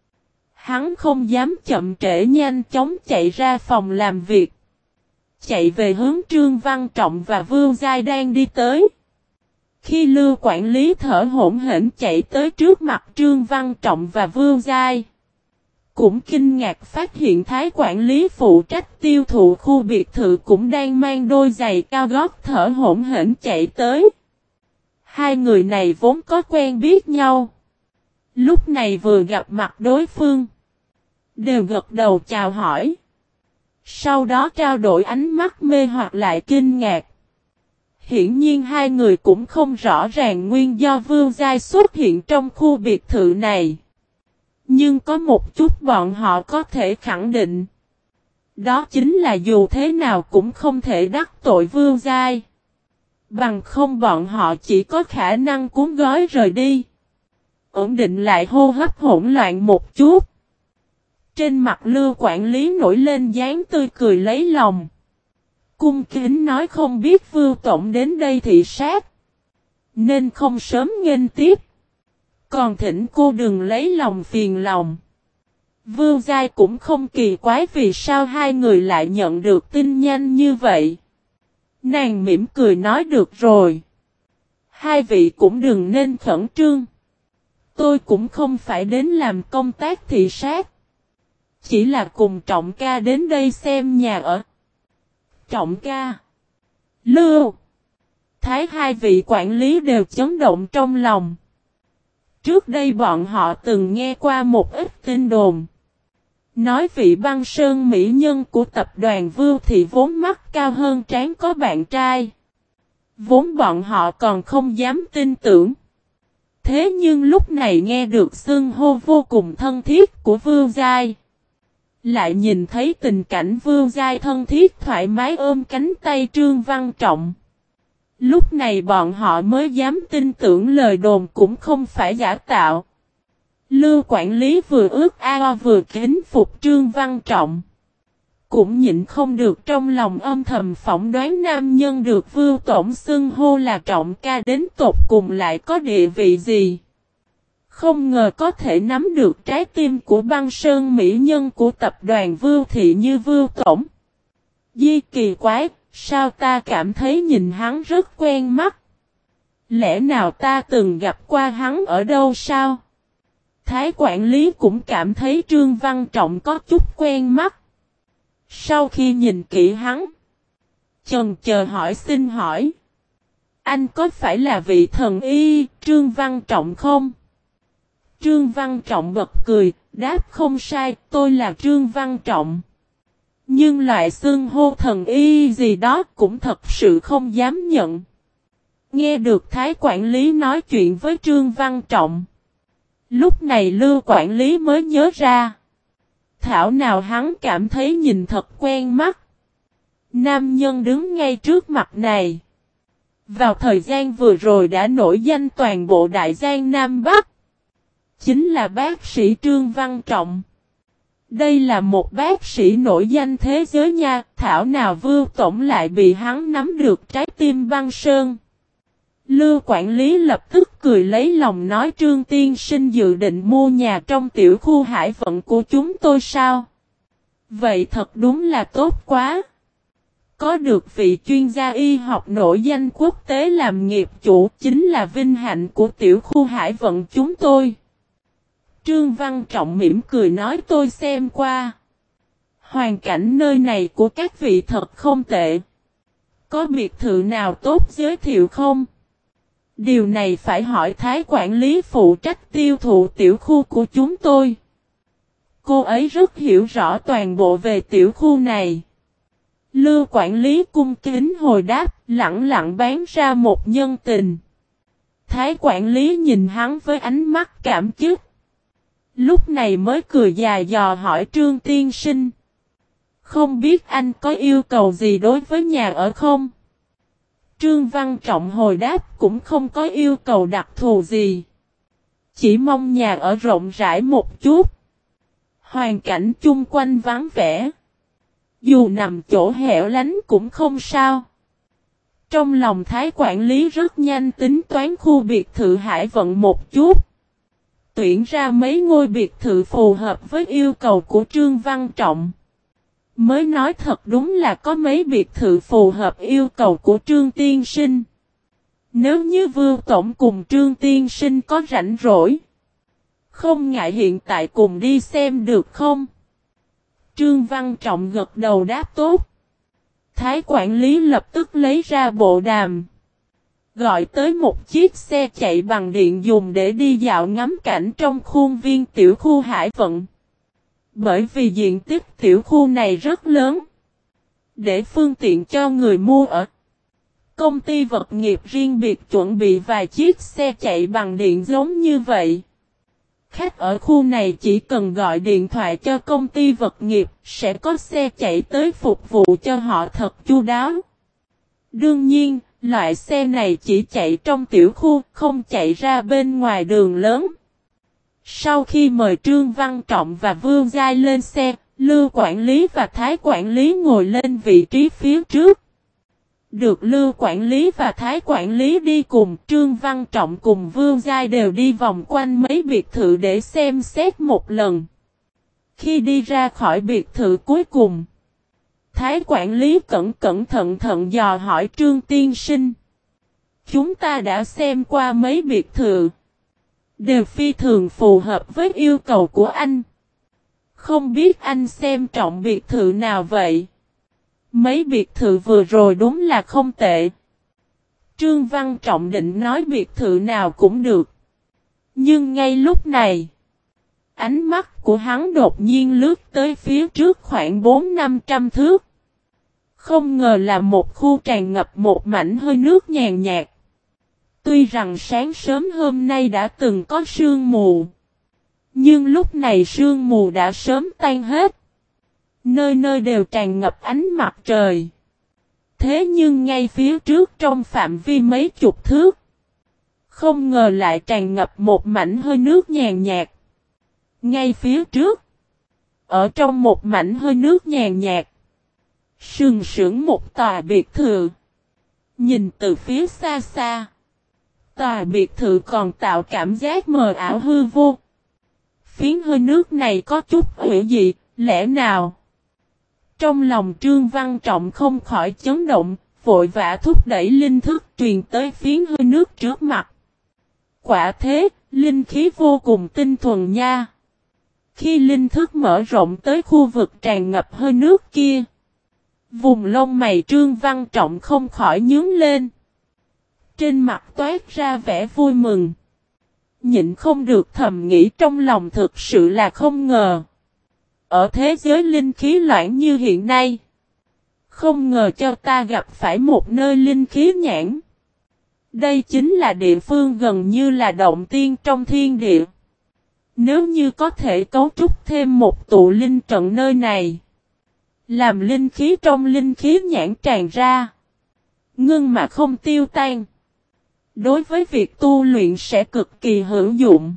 Hắn không dám chậm trễ, nhanh chóng chạy ra phòng làm việc. Chạy về hướng Trương Văn Trọng và Vưu Giai đang đi tới. Khi Lưu quản lý thở hổn hển chạy tới trước mặt Trương Văn Trọng và Vưu Giai, cũng kinh ngạc phát hiện Thái quản lý phụ trách tiêu thụ khu biệt thự cũng đang mang đôi giày cao gót thở hổn hển chạy tới. Hai người này vốn có quen biết nhau. Lúc này vừa gặp mặt đối phương. Đều gật đầu chào hỏi. Sau đó trao đổi ánh mắt mê hoặc lại kinh ngạc. Hiển nhiên hai người cũng không rõ ràng nguyên do Vương Giai xuất hiện trong khu biệt thự này. Nhưng có một chút bọn họ có thể khẳng định. Đó chính là dù thế nào cũng không thể đắc tội Vương Giai. Bằng không bọn họ chỉ có khả năng cuốn gói rời đi. Ổn định lại hô hấp hỗn loạn một chút. Trên mặt Lưu quản lý nổi lên dáng tươi cười lấy lòng. Cung kính nói không biết Vưu Tổng đến đây thị sát. Nên không sớm nghênh tiếp. Còn thỉnh cô đừng lấy lòng phiền lòng. Vưu Giai cũng không kỳ quái vì sao hai người lại nhận được tin nhanh như vậy. Nàng mỉm cười nói được rồi. Hai vị cũng đừng nên khẩn trương. Tôi cũng không phải đến làm công tác thị sát. Chỉ là cùng Trọng ca đến đây xem nhà ở. Trọng ca. Lưu. Thái hai vị quản lý đều chấn động trong lòng. Trước đây bọn họ từng nghe qua một ít tin đồn. Nói vị băng sơn mỹ nhân của tập đoàn Vưu thì vốn mắt cao hơn trán có bạn trai. Vốn bọn họ còn không dám tin tưởng. Thế nhưng lúc này nghe được xưng hô vô cùng thân thiết của Vưu Giai. Lại nhìn thấy tình cảnh Vưu Giai thân thiết thoải mái ôm cánh tay Trương Văn Trọng. Lúc này bọn họ mới dám tin tưởng lời đồn cũng không phải giả tạo. Lưu quản lý vừa ước ao vừa kính phục Trương Văn Trọng. Cũng nhịn không được trong lòng âm thầm phỏng đoán nam nhân được Vưu Tổng xưng hô là Trọng ca đến tột cùng lại có địa vị gì. Không ngờ có thể nắm được trái tim của băng sơn mỹ nhân của tập đoàn Vưu Thị như Vưu Tổng. Di kỳ quái, sao ta cảm thấy nhìn hắn rất quen mắt. Lẽ nào ta từng gặp qua hắn ở đâu sao? Thái quản lý cũng cảm thấy Trương Văn Trọng có chút quen mắt. Sau khi nhìn kỹ hắn, chần chờ hỏi xin hỏi. Anh có phải là vị thần y Trương Văn Trọng không? Trương Văn Trọng bật cười, đáp không sai, tôi là Trương Văn Trọng. Nhưng loại xưng hô thần y gì đó cũng thật sự không dám nhận. Nghe được Thái quản lý nói chuyện với Trương Văn Trọng. Lúc này Lưu quản lý mới nhớ ra. Thảo nào hắn cảm thấy nhìn thật quen mắt. Nam nhân đứng ngay trước mặt này. Vào thời gian vừa rồi đã nổi danh toàn bộ Đại Giang Nam Bắc. Chính là bác sĩ Trương Văn Trọng. Đây là một bác sĩ nổi danh thế giới nha. Thảo nào Vưu Tổng lại bị hắn nắm được trái tim băng sơn. Lưu quản lý lập tức cười lấy lòng nói Trương tiên sinh dự định mua nhà trong tiểu khu Hải Vận của chúng tôi sao? Vậy thật đúng là tốt quá. Có được vị chuyên gia y học nổi danh quốc tế làm nghiệp chủ chính là vinh hạnh của tiểu khu Hải Vận chúng tôi. Trương Văn Trọng mỉm cười nói tôi xem qua. Hoàn cảnh nơi này của các vị thật không tệ. Có biệt thự nào tốt giới thiệu không? Điều này phải hỏi Thái quản lý phụ trách tiêu thụ tiểu khu của chúng tôi. Cô ấy rất hiểu rõ toàn bộ về tiểu khu này. Lưu quản lý cung kính hồi đáp, lặng lặng bán ra một nhân tình. Thái quản lý nhìn hắn với ánh mắt cảm kích. Lúc này mới cười dài dò hỏi Trương tiên sinh. Không biết anh có yêu cầu gì đối với nhà ở không? Trương Văn Trọng hồi đáp cũng không có yêu cầu đặc thù gì. Chỉ mong nhà ở rộng rãi một chút. Hoàn cảnh chung quanh vắng vẻ. Dù nằm chỗ hẻo lánh cũng không sao. Trong lòng Thái quản lý rất nhanh tính toán khu biệt thự Hải Vận một chút. Tuyển ra mấy ngôi biệt thự phù hợp với yêu cầu của Trương Văn Trọng. Mới nói thật đúng là có mấy biệt thự phù hợp yêu cầu của Trương tiên sinh. Nếu như Vưu Tổng cùng Trương tiên sinh có rảnh rỗi. Không ngại hiện tại cùng đi xem được không? Trương Văn Trọng gật đầu đáp tốt. Thái quản lý lập tức lấy ra bộ đàm. gọi tới một chiếc xe chạy bằng điện dùng để đi dạo ngắm cảnh trong khuôn viên tiểu khu Hải Vận. Bởi vì diện tích tiểu khu này rất lớn, để phương tiện cho người mua ở, công ty vật nghiệp riêng biệt chuẩn bị vài chiếc xe chạy bằng điện giống như vậy. Khách ở khu này chỉ cần gọi điện thoại cho công ty vật nghiệp, sẽ có xe chạy tới phục vụ cho họ thật chu đáo. Đương nhiên, loại xe này chỉ chạy trong tiểu khu, không chạy ra bên ngoài đường lớn. Sau khi mời Trương Văn Trọng và Vương Giai lên xe, Lưu quản lý và Thái quản lý ngồi lên vị trí phía trước. Được Lưu quản lý và Thái quản lý đi cùng, Trương Văn Trọng cùng Vương Giai đều đi vòng quanh mấy biệt thự để xem xét một lần. Khi đi ra khỏi biệt thự cuối cùng, Thái quản lý cẩn cẩn thận thận dò hỏi Trương tiên sinh. Chúng ta đã xem qua mấy biệt thự, đều phi thường phù hợp với yêu cầu của anh. Không biết anh xem trọng biệt thự nào vậy? Mấy biệt thự vừa rồi đúng là không tệ. Trương Văn Trọng định nói biệt thự nào cũng được. Nhưng ngay lúc này, ánh mắt của hắn đột nhiên lướt tới phía trước khoảng bốn năm trăm thước. Không ngờ là một khu tràn ngập một mảnh hơi nước nhàn nhạt. Tuy rằng sáng sớm hôm nay đã từng có sương mù, nhưng lúc này sương mù đã sớm tan hết. Nơi nơi đều tràn ngập ánh mặt trời. Thế nhưng ngay phía trước trong phạm vi mấy chục thước, không ngờ lại tràn ngập một mảnh hơi nước nhàn nhạt. Ngay phía trước, ở trong một mảnh hơi nước nhàn nhạt, sừng sững một tòa biệt thự. Nhìn từ phía xa xa, tòa biệt thự còn tạo cảm giác mờ ảo hư vô. Phiến hơi nước này có chút hữu dị, lẽ nào? Trong lòng Trương Văn Trọng không khỏi chấn động, vội vã thúc đẩy linh thức truyền tới phiến hơi nước trước mặt. Quả thế, linh khí vô cùng tinh thuần nha. Khi linh thức mở rộng tới khu vực tràn ngập hơi nước kia, vùng lông mày Trương Văn Trọng không khỏi nhướng lên. Trên mặt toát ra vẻ vui mừng. Nhịn không được thầm nghĩ trong lòng thực sự là không ngờ. Ở thế giới linh khí loãng như hiện nay, không ngờ cho ta gặp phải một nơi linh khí nhãn. Đây chính là địa phương gần như là động tiên trong thiên địa. Nếu như có thể cấu trúc thêm một tụ linh trận nơi này, làm linh khí trong linh khí nhãn tràn ra, ngưng mà không tiêu tan, đối với việc tu luyện sẽ cực kỳ hữu dụng.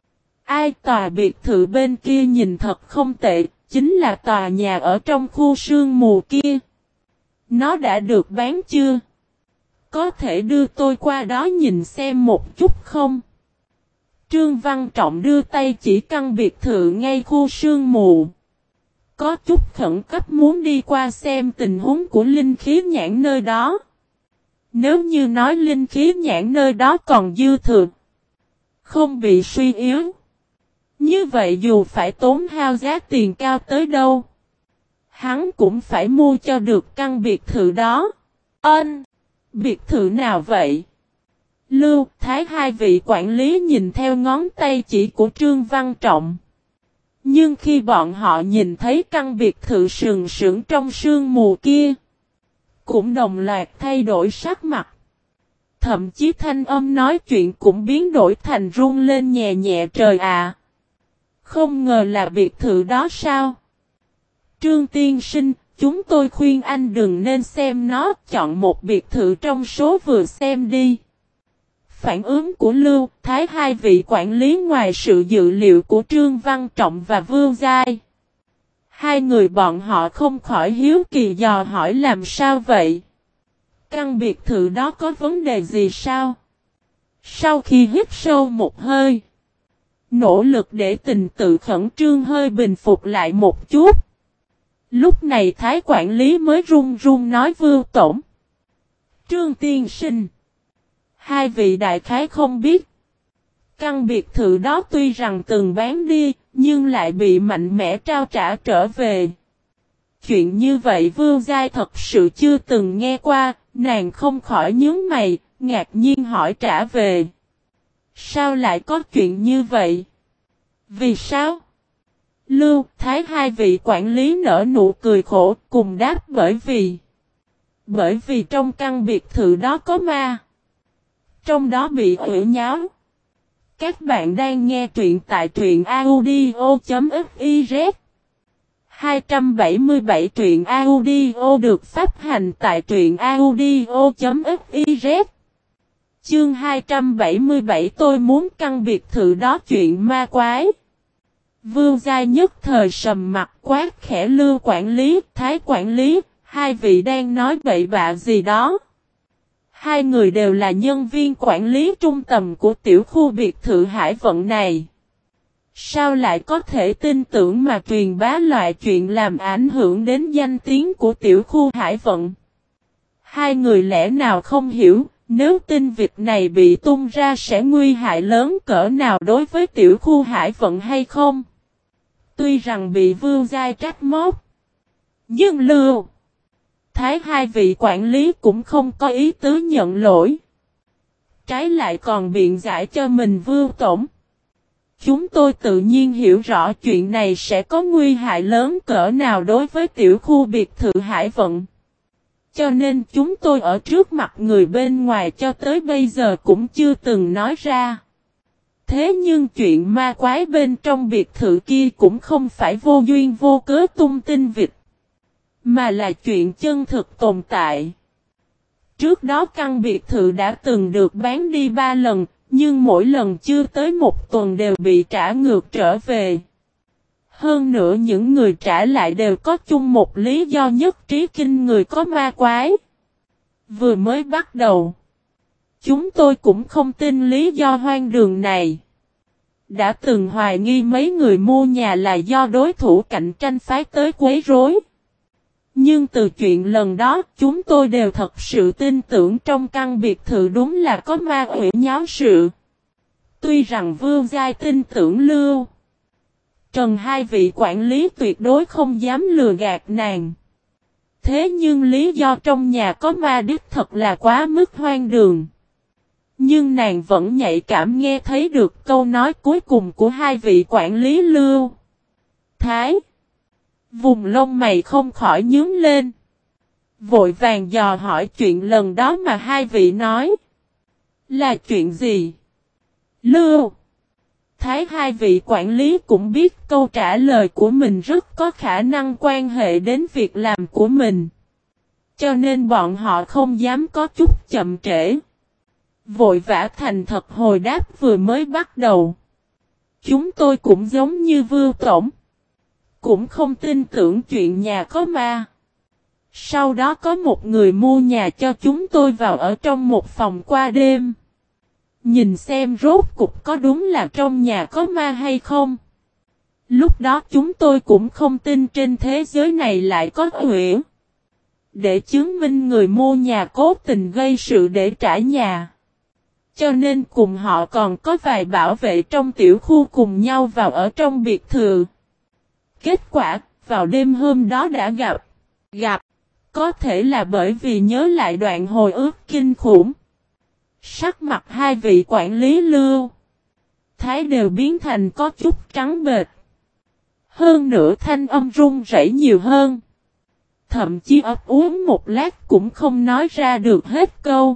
Ai tòa biệt thự bên kia nhìn thật không tệ, chính là tòa nhà ở trong khu sương mù kia. Nó đã được bán chưa? Có thể đưa tôi qua đó nhìn xem một chút không? Trương Văn Trọng đưa tay chỉ căn biệt thự ngay khu sương mù. Có chút khẩn cấp muốn đi qua xem tình huống của linh khí nhãn nơi đó. Nếu như nói linh khí nhãn nơi đó còn dư thừa, không bị suy yếu, như vậy dù phải tốn hao giá tiền cao tới đâu, hắn cũng phải mua cho được căn biệt thự đó. Ân, biệt thự nào vậy? Lưu, Thái hai vị quản lý nhìn theo ngón tay chỉ của Trương Văn Trọng. Nhưng khi bọn họ nhìn thấy căn biệt thự sừng sững trong sương mù kia, cũng đồng loạt thay đổi sắc mặt. Thậm chí thanh âm nói chuyện cũng biến đổi thành run lên nhẹ nhẹ. Trời ạ! Không ngờ là biệt thự đó sao? Trương tiên sinh, chúng tôi khuyên anh đừng nên xem nó, chọn một biệt thự trong số vừa xem đi. Phản ứng của Lưu, Thái hai vị quản lý ngoài sự dự liệu của Trương Văn Trọng và Vương Giai. Hai người bọn họ không khỏi hiếu kỳ dò hỏi làm sao vậy? Căn biệt thự đó có vấn đề gì sao? Sau khi hít sâu một hơi, nỗ lực để tình tự khẩn trương hơi bình phục lại một chút, lúc này Thái quản lý mới run run nói Vương tổng. Trương tiên sinh, hai vị đại khái không biết, căn biệt thự đó tuy rằng từng bán đi, nhưng lại bị mạnh mẽ trao trả trở về. Chuyện như vậy Vương Giai thật sự chưa từng nghe qua, nàng không khỏi nhướng mày, ngạc nhiên hỏi trả về. Sao lại có chuyện như vậy? Vì sao? Lưu, Thái hai vị quản lý nở nụ cười khổ cùng đáp bởi vì. Bởi vì trong căn biệt thự đó có ma. Trong đó bị ủy nháo. Các bạn đang nghe truyện tại truyện audio.fiz. hai trăm bảy mươi bảy truyện audio được phát hành tại truyện audio.fiz. Chương hai trăm bảy mươi bảy tôi muốn căn biệt thự đó chuyện ma quái. Vương gia nhất thời sầm mặt quát khẽ Lưu quản lý, Thái quản lý, hai vị đang nói bậy bạ gì đó. Hai người đều là nhân viên quản lý trung tầm của tiểu khu biệt thự Hải Vận này. Sao lại có thể tin tưởng mà truyền bá loại chuyện làm ảnh hưởng đến danh tiếng của tiểu khu Hải Vận? Hai người lẽ nào không hiểu, nếu tin việc này bị tung ra sẽ nguy hại lớn cỡ nào đối với tiểu khu Hải Vận hay không? Tuy rằng bị Vương gia trách móc, nhưng Lưu, Thái hai vị quản lý cũng không có ý tứ nhận lỗi. Trái lại còn biện giải cho mình Vương tổng. Chúng tôi tự nhiên hiểu rõ chuyện này sẽ có nguy hại lớn cỡ nào đối với tiểu khu biệt thự Hải Vận. Cho nên chúng tôi ở trước mặt người bên ngoài cho tới bây giờ cũng chưa từng nói ra. Thế nhưng chuyện ma quái bên trong biệt thự kia cũng không phải vô duyên vô cớ tung tin vịt, mà là chuyện chân thực tồn tại. Trước đó căn biệt thự đã từng được bán đi ba lần, nhưng mỗi lần chưa tới một tuần đều bị trả ngược trở về. Hơn nữa những người trả lại đều có chung một lý do nhất trí kinh người có ma quái. Vừa mới bắt đầu, chúng tôi cũng không tin lý do hoang đường này. Đã từng hoài nghi mấy người mua nhà là do đối thủ cạnh tranh phái tới quấy rối. Nhưng từ chuyện lần đó chúng tôi đều thật sự tin tưởng trong căn biệt thự đúng là có ma quỷ nháo sự. Tuy rằng Vương gia tin tưởng Lưu, Trần hai vị quản lý tuyệt đối không dám lừa gạt nàng. Thế nhưng lý do trong nhà có ma đích thật là quá mức hoang đường. Nhưng nàng vẫn nhạy cảm nghe thấy được câu nói cuối cùng của hai vị quản lý Lưu, Thái. Vùng lông mày không khỏi nhướng lên. Vội vàng dò hỏi chuyện lần đó mà hai vị nói. Là chuyện gì? Lưu, Thái hai vị quản lý cũng biết câu trả lời của mình rất có khả năng quan hệ đến việc làm của mình. Cho nên bọn họ không dám có chút chậm trễ. Vội vã thành thật hồi đáp vừa mới bắt đầu. Chúng tôi cũng giống như Vương tổng, cũng không tin tưởng chuyện nhà có ma. Sau đó có một người mua nhà cho chúng tôi vào ở trong một phòng qua đêm. Nhìn xem rốt cục có đúng là trong nhà có ma hay không. Lúc đó chúng tôi cũng không tin trên thế giới này lại có quỷ. Để chứng minh người mua nhà cố tình gây sự để trả nhà. Cho nên cùng họ còn có vài bảo vệ trong tiểu khu cùng nhau vào ở trong biệt thự. Kết quả, vào đêm hôm đó đã gặp. Gặp, có thể là bởi vì nhớ lại đoạn hồi ức kinh khủng. Sắc mặt hai vị quản lý Lưu, Thái đều biến thành có chút trắng bệch. Hơn nữa thanh âm run rẩy nhiều hơn. Thậm chí ấp úng một lát cũng không nói ra được hết câu.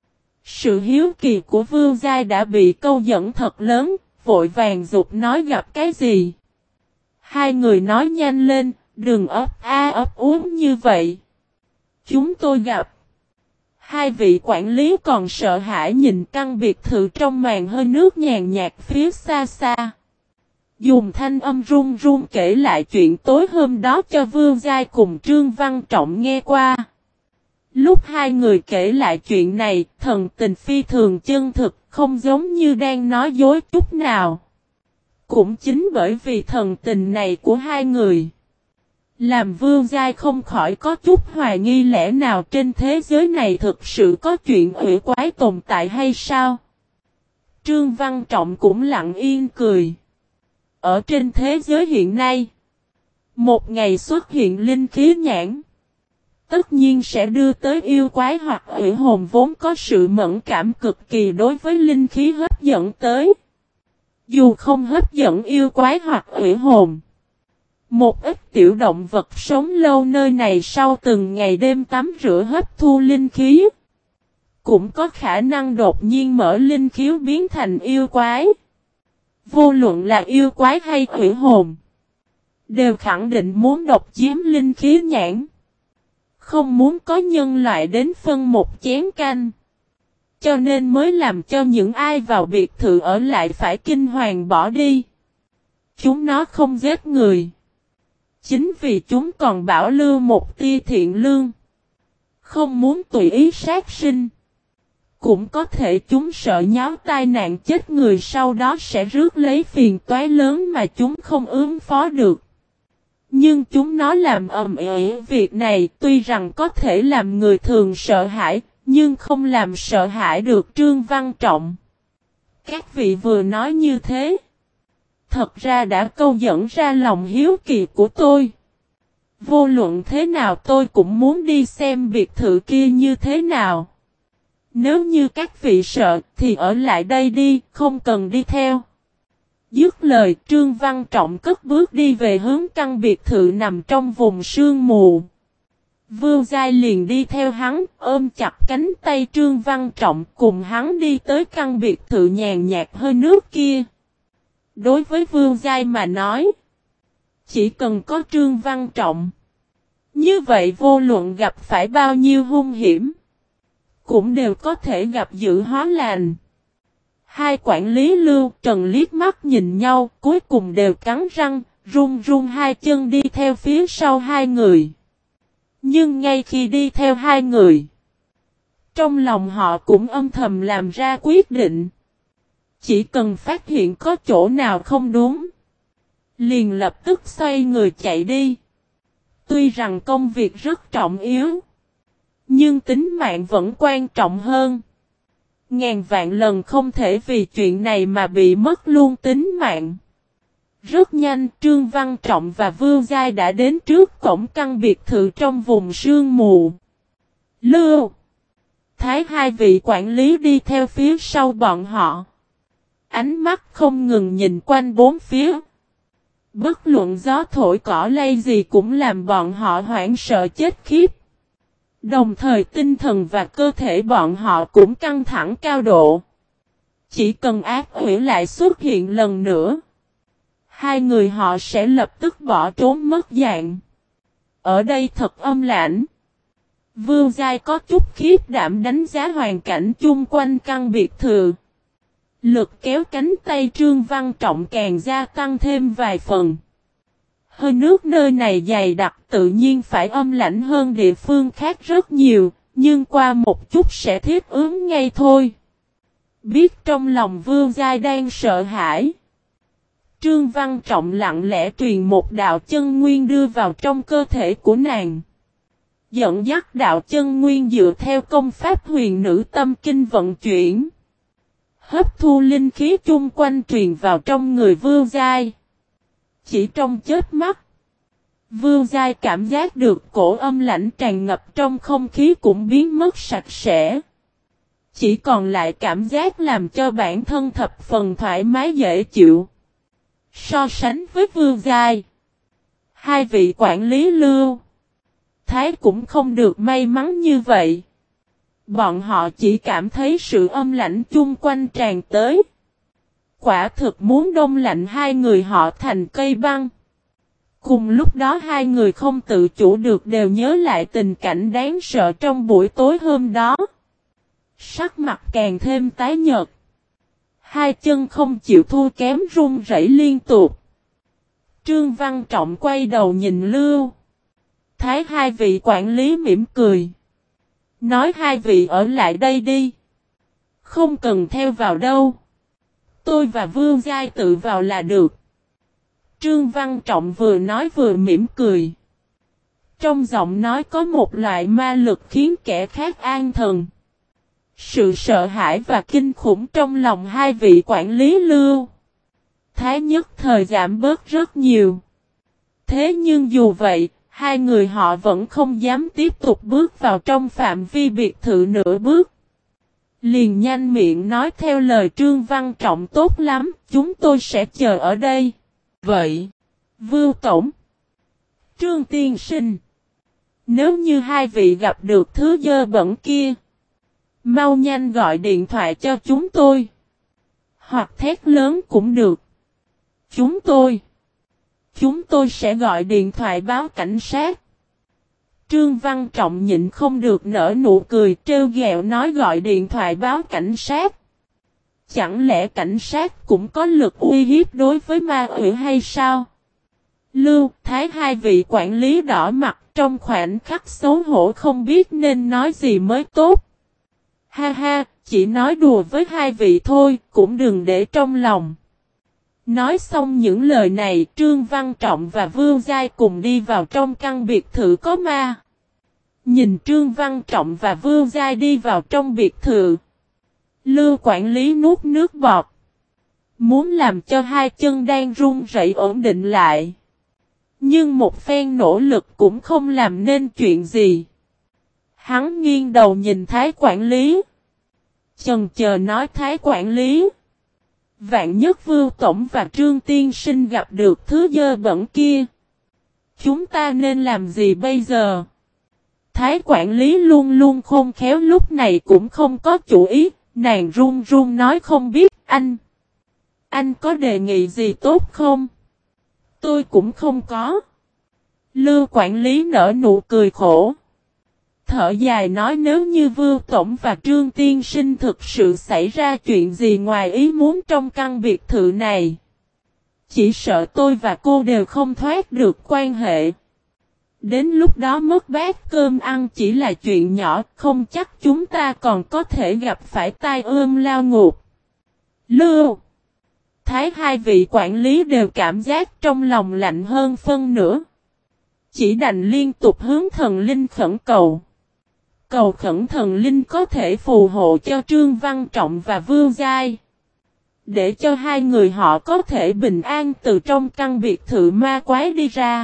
Sự hiếu kỳ của Vương gia đã bị câu dẫn thật lớn, vội vàng giục nói gặp cái gì. Hai người nói nhanh lên, đừng ấp a ấp úng như vậy. Chúng tôi gặp. Hai vị quản lý còn sợ hãi nhìn căn biệt thự trong màn hơi nước nhàn nhạt phía xa xa. Dùng thanh âm run run kể lại chuyện tối hôm đó cho Vương Giai cùng Trương Văn Trọng nghe qua. Lúc hai người kể lại chuyện này, thần tình phi thường chân thực, không giống như đang nói dối chút nào. Cũng chính bởi vì thần tình này của hai người, làm Vương Giai không khỏi có chút hoài nghi lẽ nào trên thế giới này thực sự có chuyện ủy quái tồn tại hay sao. Trương Văn Trọng cũng lặng yên cười. Ở trên thế giới hiện nay, một ngày xuất hiện linh khí nhãn, tất nhiên sẽ đưa tới yêu quái hoặc ủy hồn vốn có sự mẫn cảm cực kỳ đối với linh khí hấp dẫn tới. Dù không hấp dẫn yêu quái hoặc ủy hồn, một ít tiểu động vật sống lâu nơi này sau từng ngày đêm tắm rửa hấp thu linh khí, cũng có khả năng đột nhiên mở linh khiếu biến thành yêu quái. Vô luận là yêu quái hay ủy hồn, đều khẳng định muốn độc chiếm linh khí nhãn. Không muốn có nhân loại đến phân một chén canh. Cho nên mới làm cho những ai vào biệt thự ở lại phải kinh hoàng bỏ đi. Chúng nó không giết người. Chính vì chúng còn bảo lưu một tia thiện lương. Không muốn tùy ý sát sinh. Cũng có thể chúng sợ nháo tai nạn chết người sau đó sẽ rước lấy phiền toái lớn mà chúng không ứng phó được. Nhưng chúng nó làm ầm ĩ việc này tuy rằng có thể làm người thường sợ hãi, nhưng không làm sợ hãi được Trương Văn Trọng. Các vị vừa nói như thế, thật ra đã câu dẫn ra lòng hiếu kỳ của tôi. Vô luận thế nào tôi cũng muốn đi xem biệt thự kia như thế nào. Nếu như các vị sợ thì ở lại đây đi, không cần đi theo. Dứt lời Trương Văn Trọng cất bước đi về hướng căn biệt thự nằm trong vùng sương mù. Vưu Giai liền đi theo hắn, ôm chặt cánh tay Trương Văn Trọng cùng hắn đi tới căn biệt thự nhàn nhạt hơi nước kia. Đối với Vưu Giai mà nói, chỉ cần có Trương Văn Trọng, như vậy vô luận gặp phải bao nhiêu hung hiểm, cũng đều có thể gặp dự hóa lành. Hai quản lý Lưu Trần liếc mắt nhìn nhau, cuối cùng đều cắn răng, run run hai chân đi theo phía sau hai người. Nhưng ngay khi đi theo hai người, trong lòng họ cũng âm thầm làm ra quyết định. Chỉ cần phát hiện có chỗ nào không đúng, liền lập tức xoay người chạy đi. Tuy rằng công việc rất trọng yếu, nhưng tính mạng vẫn quan trọng hơn. Ngàn vạn lần không thể vì chuyện này mà bị mất luôn tính mạng. Rất nhanh Trương Văn Trọng và Vưu Giai đã đến trước cổng căn biệt thự trong vùng sương mù. Lưu, Thái hai vị quản lý đi theo phía sau bọn họ. Ánh mắt không ngừng nhìn quanh bốn phía. Bất luận gió thổi cỏ lay gì cũng làm bọn họ hoảng sợ chết khiếp. Đồng thời tinh thần và cơ thể bọn họ cũng căng thẳng cao độ. Chỉ cần ác quỷ lại xuất hiện lần nữa, hai người họ sẽ lập tức bỏ trốn mất dạng. Ở đây thật âm lãnh. Vưu Giai có chút khiếp đảm đánh giá hoàn cảnh chung quanh căn biệt thự. Lực kéo cánh tay Trương Văn Trọng càng gia tăng thêm vài phần. Hơi nước nơi này dày đặc tự nhiên phải âm lãnh hơn địa phương khác rất nhiều, nhưng qua một chút sẽ thiết ứng ngay thôi. Biết trong lòng Vưu Giai đang sợ hãi, Trương Văn Trọng lặng lẽ truyền một đạo chân nguyên đưa vào trong cơ thể của nàng. Dẫn dắt đạo chân nguyên dựa theo công pháp huyền nữ tâm kinh vận chuyển. Hấp thu linh khí chung quanh truyền vào trong người Vưu Giai. Chỉ trong chớp mắt, Vưu Giai cảm giác được cổ âm lãnh tràn ngập trong không khí cũng biến mất sạch sẽ. Chỉ còn lại cảm giác làm cho bản thân thập phần thoải mái dễ chịu. So sánh với Vưu Giai, hai vị quản lý Lưu, Thái cũng không được may mắn như vậy. Bọn họ chỉ cảm thấy sự âm lãnh chung quanh tràn tới. Quả thực muốn đông lạnh hai người họ thành cây băng. Cùng lúc đó hai người không tự chủ được đều nhớ lại tình cảnh đáng sợ trong buổi tối hôm đó. Sắc mặt càng thêm tái nhợt. Hai chân không chịu thua kém run rẩy liên tục. Trương Văn Trọng quay đầu nhìn Lưu, Thái hai vị quản lý mỉm cười. Nói hai vị ở lại đây đi. Không cần theo vào đâu. Tôi và Vưu Giai tự vào là được. Trương Văn Trọng vừa nói vừa mỉm cười. Trong giọng nói có một loại ma lực khiến kẻ khác an thần. Sự sợ hãi và kinh khủng trong lòng hai vị quản lý Lưu, Thái nhất thời giảm bớt rất nhiều. Thế nhưng dù vậy, hai người họ vẫn không dám tiếp tục bước vào trong phạm vi biệt thự nửa bước. Liền nhanh miệng nói theo lời Trương Văn Trọng tốt lắm, chúng tôi sẽ chờ ở đây. Vậy, Vưu Tổng, Trương Tiên Sinh, nếu như hai vị gặp được thứ dơ bẩn kia, mau nhanh gọi điện thoại cho chúng tôi. Hoặc thét lớn cũng được. Chúng tôi, chúng tôi sẽ gọi điện thoại báo cảnh sát. Trương Văn Trọng nhịn không được nở nụ cười trêu ghẹo nói gọi điện thoại báo cảnh sát. Chẳng lẽ cảnh sát cũng có lực uy hiếp đối với ma quỷ hay sao? Lưu, Thái hai vị quản lý đỏ mặt trong khoảnh khắc xấu hổ không biết nên nói gì mới tốt. Ha ha, chỉ nói đùa với hai vị thôi, cũng đừng để trong lòng. Nói xong những lời này, Trương Văn Trọng và Vương Giai cùng đi vào trong căn biệt thự có ma. Nhìn Trương Văn Trọng và Vương Giai đi vào trong biệt thự. Lưu quản lý nuốt nước bọt. Muốn làm cho hai chân đang run rẩy ổn định lại. Nhưng một phen nỗ lực cũng không làm nên chuyện gì. Hắn nghiêng đầu nhìn Thái quản lý. Chần chờ nói Thái quản lý. Vạn nhất Vưu Tổng và Trương Tiên Sinh gặp được thứ dơ bẩn kia. Chúng ta nên làm gì bây giờ? Thái quản lý luôn luôn khôn khéo lúc này cũng không có chủ ý. Nàng run run nói không biết anh. Anh có đề nghị gì tốt không? Tôi cũng không có. Lưu quản lý nở nụ cười khổ. Thở dài nói nếu như Vưu Tổng và Trương Tiên Sinh thực sự xảy ra chuyện gì ngoài ý muốn trong căn biệt thự này. Chỉ sợ tôi và cô đều không thoát được quan hệ. Đến lúc đó mất bát cơm ăn chỉ là chuyện nhỏ, không chắc chúng ta còn có thể gặp phải tai ương lao ngục. Lưu, Thái hai vị quản lý đều cảm giác trong lòng lạnh hơn phân nửa. Chỉ đành liên tục hướng thần linh khẩn cầu. Cầu khẩn thần linh có thể phù hộ cho Trương Văn Trọng và Vương Giai. Để cho hai người họ có thể bình an từ trong căn biệt thự ma quái đi ra.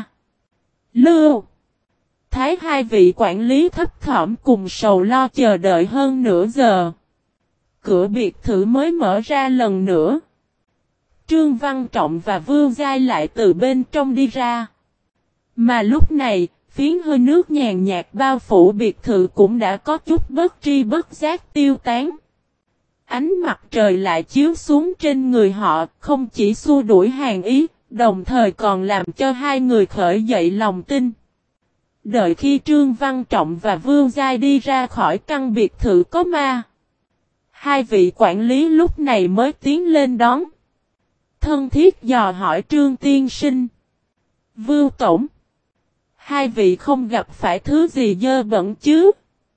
Lưu, Thái hai vị quản lý thấp thỏm cùng sầu lo chờ đợi hơn nửa giờ. Cửa biệt thự mới mở ra lần nữa. Trương Văn Trọng và Vương Giai lại từ bên trong đi ra. Mà lúc này, phiến hơi nước nhàn nhạt bao phủ biệt thự cũng đã có chút bất tri bất giác tiêu tán. Ánh mặt trời lại chiếu xuống trên người họ, không chỉ xua đuổi hàn ý, đồng thời còn làm cho hai người khởi dậy lòng tin. Đợi khi Trương Văn Trọng và Vương Giai đi ra khỏi căn biệt thự có ma. Hai vị quản lý lúc này mới tiến lên đón. Thân thiết dò hỏi Trương Tiên Sinh. Vưu Tổng. Hai vị không gặp phải thứ gì dơ bẩn chứ?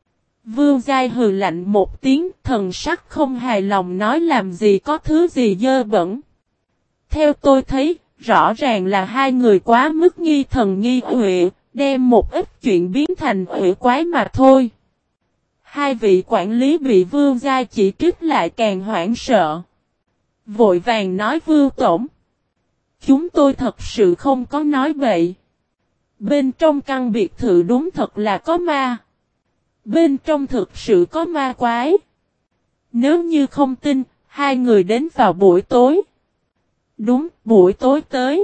Vưu Giai hừ lạnh một tiếng, thần sắc không hài lòng nói làm gì có thứ gì dơ bẩn. Theo tôi thấy, rõ ràng là hai người quá mức nghi thần nghi huệ, đem một ít chuyện biến thành huệ quái mà thôi. Hai vị quản lý bị Vưu Giai chỉ trích lại càng hoảng sợ. Vội vàng nói Vưu Tổng. Chúng tôi thật sự không có nói bậy. Bên trong căn biệt thự đúng thật là có ma. Bên trong thực sự có ma quái. Nếu như không tin, hai người đến vào buổi tối. Đúng, buổi tối tới.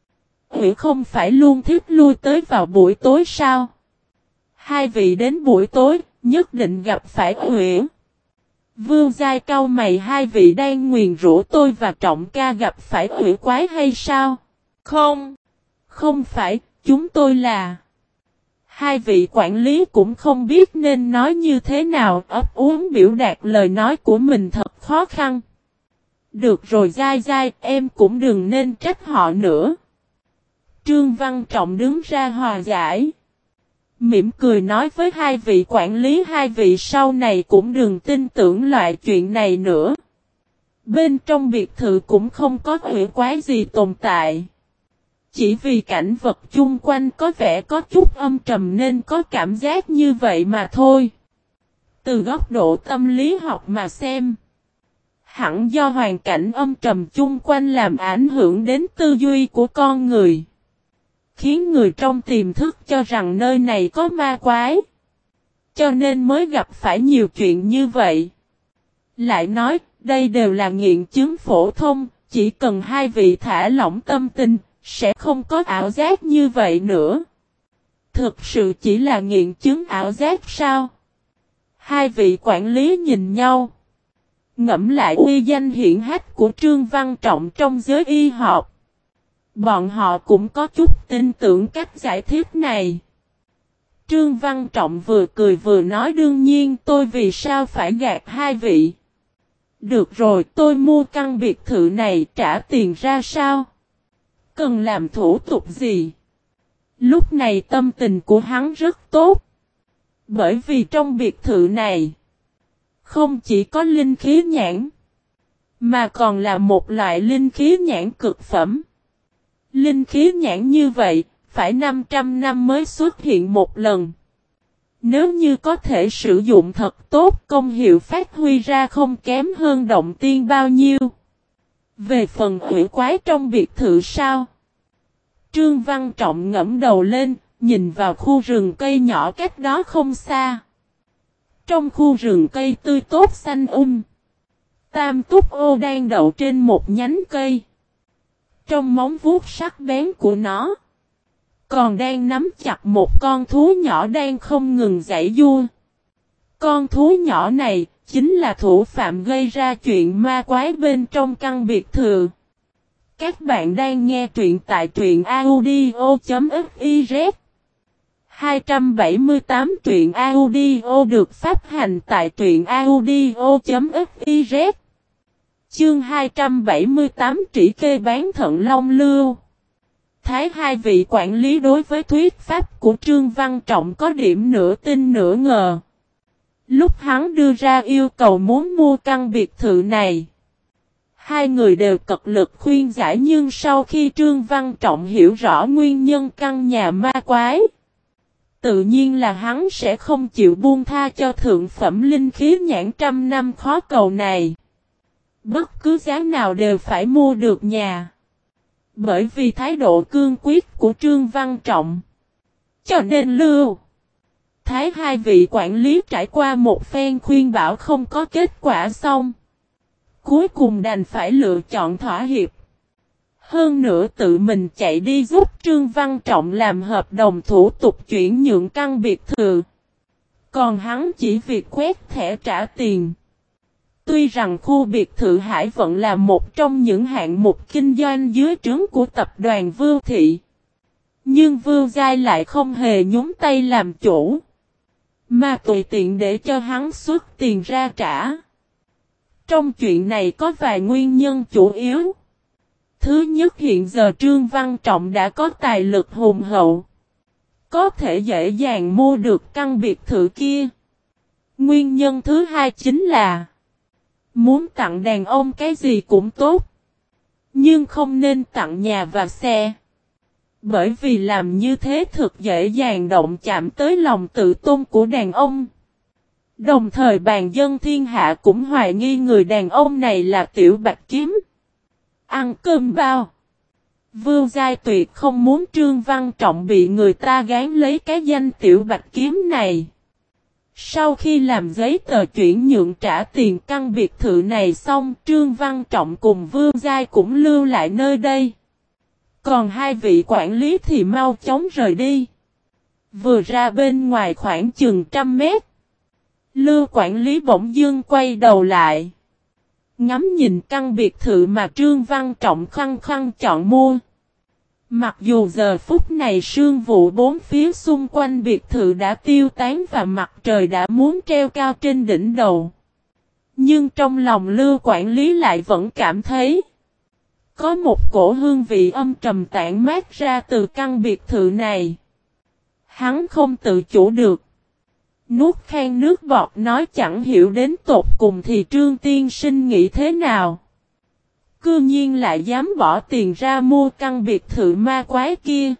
Ủy không phải luôn thích lui tới vào buổi tối sao? Hai vị đến buổi tối, nhất định gặp phải Ủy. Vương Giai cau mày hai vị đang nguyền rủa tôi và Trọng ca gặp phải Ủy quái hay sao? Không, không phải, chúng tôi là... Hai vị quản lý cũng không biết nên nói như thế nào, ấp úng biểu đạt lời nói của mình thật khó khăn. Được rồi Giai Giai, em cũng đừng nên trách họ nữa. Trương Văn Trọng đứng ra hòa giải. Mỉm cười nói với hai vị quản lý hai vị sau này cũng đừng tin tưởng loại chuyện này nữa. Bên trong biệt thự cũng không có quỷ quái gì tồn tại. Chỉ vì cảnh vật chung quanh có vẻ có chút âm trầm nên có cảm giác như vậy mà thôi. Từ góc độ tâm lý học mà xem. Hẳn do hoàn cảnh âm trầm chung quanh làm ảnh hưởng đến tư duy của con người. khiến người trong tiềm thức cho rằng nơi này có ma quái. Cho nên mới gặp phải nhiều chuyện như vậy. Lại nói, đây đều là nghiện chứng phổ thông, chỉ cần hai vị thả lỏng tâm tình, sẽ không có ảo giác như vậy nữa. Thực sự chỉ là nghiện chứng ảo giác sao? Hai vị quản lý nhìn nhau. Ngẫm lại uy danh hiển hách của Trương Văn Trọng trong giới y học. Bọn họ cũng có chút tin tưởng cách giải thích này. Trương Văn Trọng vừa cười vừa nói đương nhiên tôi vì sao phải gạt hai vị. Được rồi tôi mua căn biệt thự này trả tiền ra sao? Cần làm thủ tục gì? Lúc này tâm tình của hắn rất tốt. Bởi vì trong biệt thự này, không chỉ có linh khí nhãn, mà còn là một loại linh khí nhãn cực phẩm. Linh khí nhãn như vậy, phải năm trăm năm mới xuất hiện một lần. Nếu như có thể sử dụng thật tốt, công hiệu phát huy ra không kém hơn động tiên bao nhiêu. Về phần hủy quái trong biệt thự sao? Trương Văn Trọng ngẫm đầu lên, nhìn vào khu rừng cây nhỏ cách đó không xa. Trong khu rừng cây tươi tốt xanh um, Tam Túc Ô đang đậu trên một nhánh cây. Trong móng vuốt sắc bén của nó, còn đang nắm chặt một con thú nhỏ đang không ngừng giãy giụa. Con thú nhỏ này chính là thủ phạm gây ra chuyện ma quái bên trong căn biệt thự. Các bạn đang nghe truyện tại truyện audio chấm fiz. hai trăm bảy mươi tám truyện audio được phát hành tại truyện audio chấm fiz. Chương hai trăm bảy mươi tám trĩ kê bán thận long lưu. Thái hai vị quản lý đối với thuyết pháp của Trương Văn Trọng có điểm nửa tin nửa ngờ. Lúc hắn đưa ra yêu cầu muốn mua căn biệt thự này, hai người đều cật lực khuyên giải nhưng sau khi Trương Văn Trọng hiểu rõ nguyên nhân căn nhà ma quái, tự nhiên là hắn sẽ không chịu buông tha cho thượng phẩm linh khí nhãn trăm năm khó cầu này. Bất cứ giá nào đều phải mua được nhà. Bởi vì thái độ cương quyết của Trương Văn Trọng, cho nên Lưu Thái hai vị quản lý trải qua một phen khuyên bảo không có kết quả xong, cuối cùng đành phải lựa chọn thỏa hiệp. Hơn nữa tự mình chạy đi giúp Trương Văn Trọng làm hợp đồng thủ tục chuyển nhượng căn biệt thự. Còn hắn chỉ việc quét thẻ trả tiền. Tuy rằng khu biệt thự Hải Vận là một trong những hạng mục kinh doanh dưới trướng của tập đoàn Vưu Thị, nhưng Vưu Giai lại không hề nhúng tay làm chủ, mà tùy tiện để cho hắn xuất tiền ra trả. Trong chuyện này có vài nguyên nhân chủ yếu. Thứ nhất, hiện giờ Trương Văn Trọng đã có tài lực hùng hậu, có thể dễ dàng mua được căn biệt thự kia. Nguyên nhân thứ hai chính là muốn tặng đàn ông cái gì cũng tốt, nhưng không nên tặng nhà và xe. Bởi vì làm như thế thực dễ dàng động chạm tới lòng tự tôn của đàn ông. Đồng thời bàn dân thiên hạ cũng hoài nghi người đàn ông này là Tiểu Bạch Kiếm. Ăn cơm bao. Vưu Giai tuyệt không muốn Trương Văn Trọng bị người ta gán lấy cái danh Tiểu Bạch Kiếm này. Sau khi làm giấy tờ chuyển nhượng trả tiền căn biệt thự này xong, Trương Văn Trọng cùng Vưu Giai cũng lưu lại nơi đây. Còn hai vị quản lý thì mau chóng rời đi. Vừa ra bên ngoài khoảng chừng trăm mét, Lưu quản lý bỗng dưng quay đầu lại, ngắm nhìn căn biệt thự mà Trương Văn Trọng khăng khăng chọn mua. Mặc dù giờ phút này sương vụ bốn phía xung quanh biệt thự đã tiêu tán và mặt trời đã muốn treo cao trên đỉnh đầu, nhưng trong lòng Lưu quản lý lại vẫn cảm thấy có một cổ hương vị âm trầm tản mát ra từ căn biệt thự này. Hắn không tự chủ được, nuốt khan nước bọt nói chẳng hiểu đến tột cùng thì Trương tiên sinh nghĩ thế nào. Cư nhiên lại dám bỏ tiền ra mua căn biệt thự ma quái kia.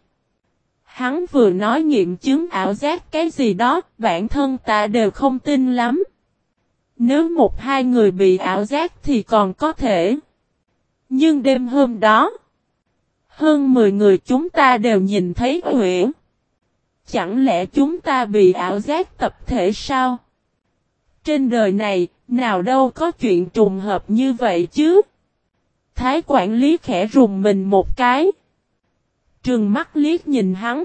Hắn vừa nói nghiệm chứng ảo giác cái gì đó, bản thân ta đều không tin lắm. Nếu một hai người bị ảo giác thì còn có thể. Nhưng đêm hôm đó, Hơn mười người chúng ta đều nhìn thấy Huệ. Chẳng lẽ chúng ta bị ảo giác tập thể sao? Trên đời này, nào đâu có chuyện trùng hợp như vậy chứ? Thái quản lý khẽ rùng mình một cái. Trừng mắt liếc nhìn hắn.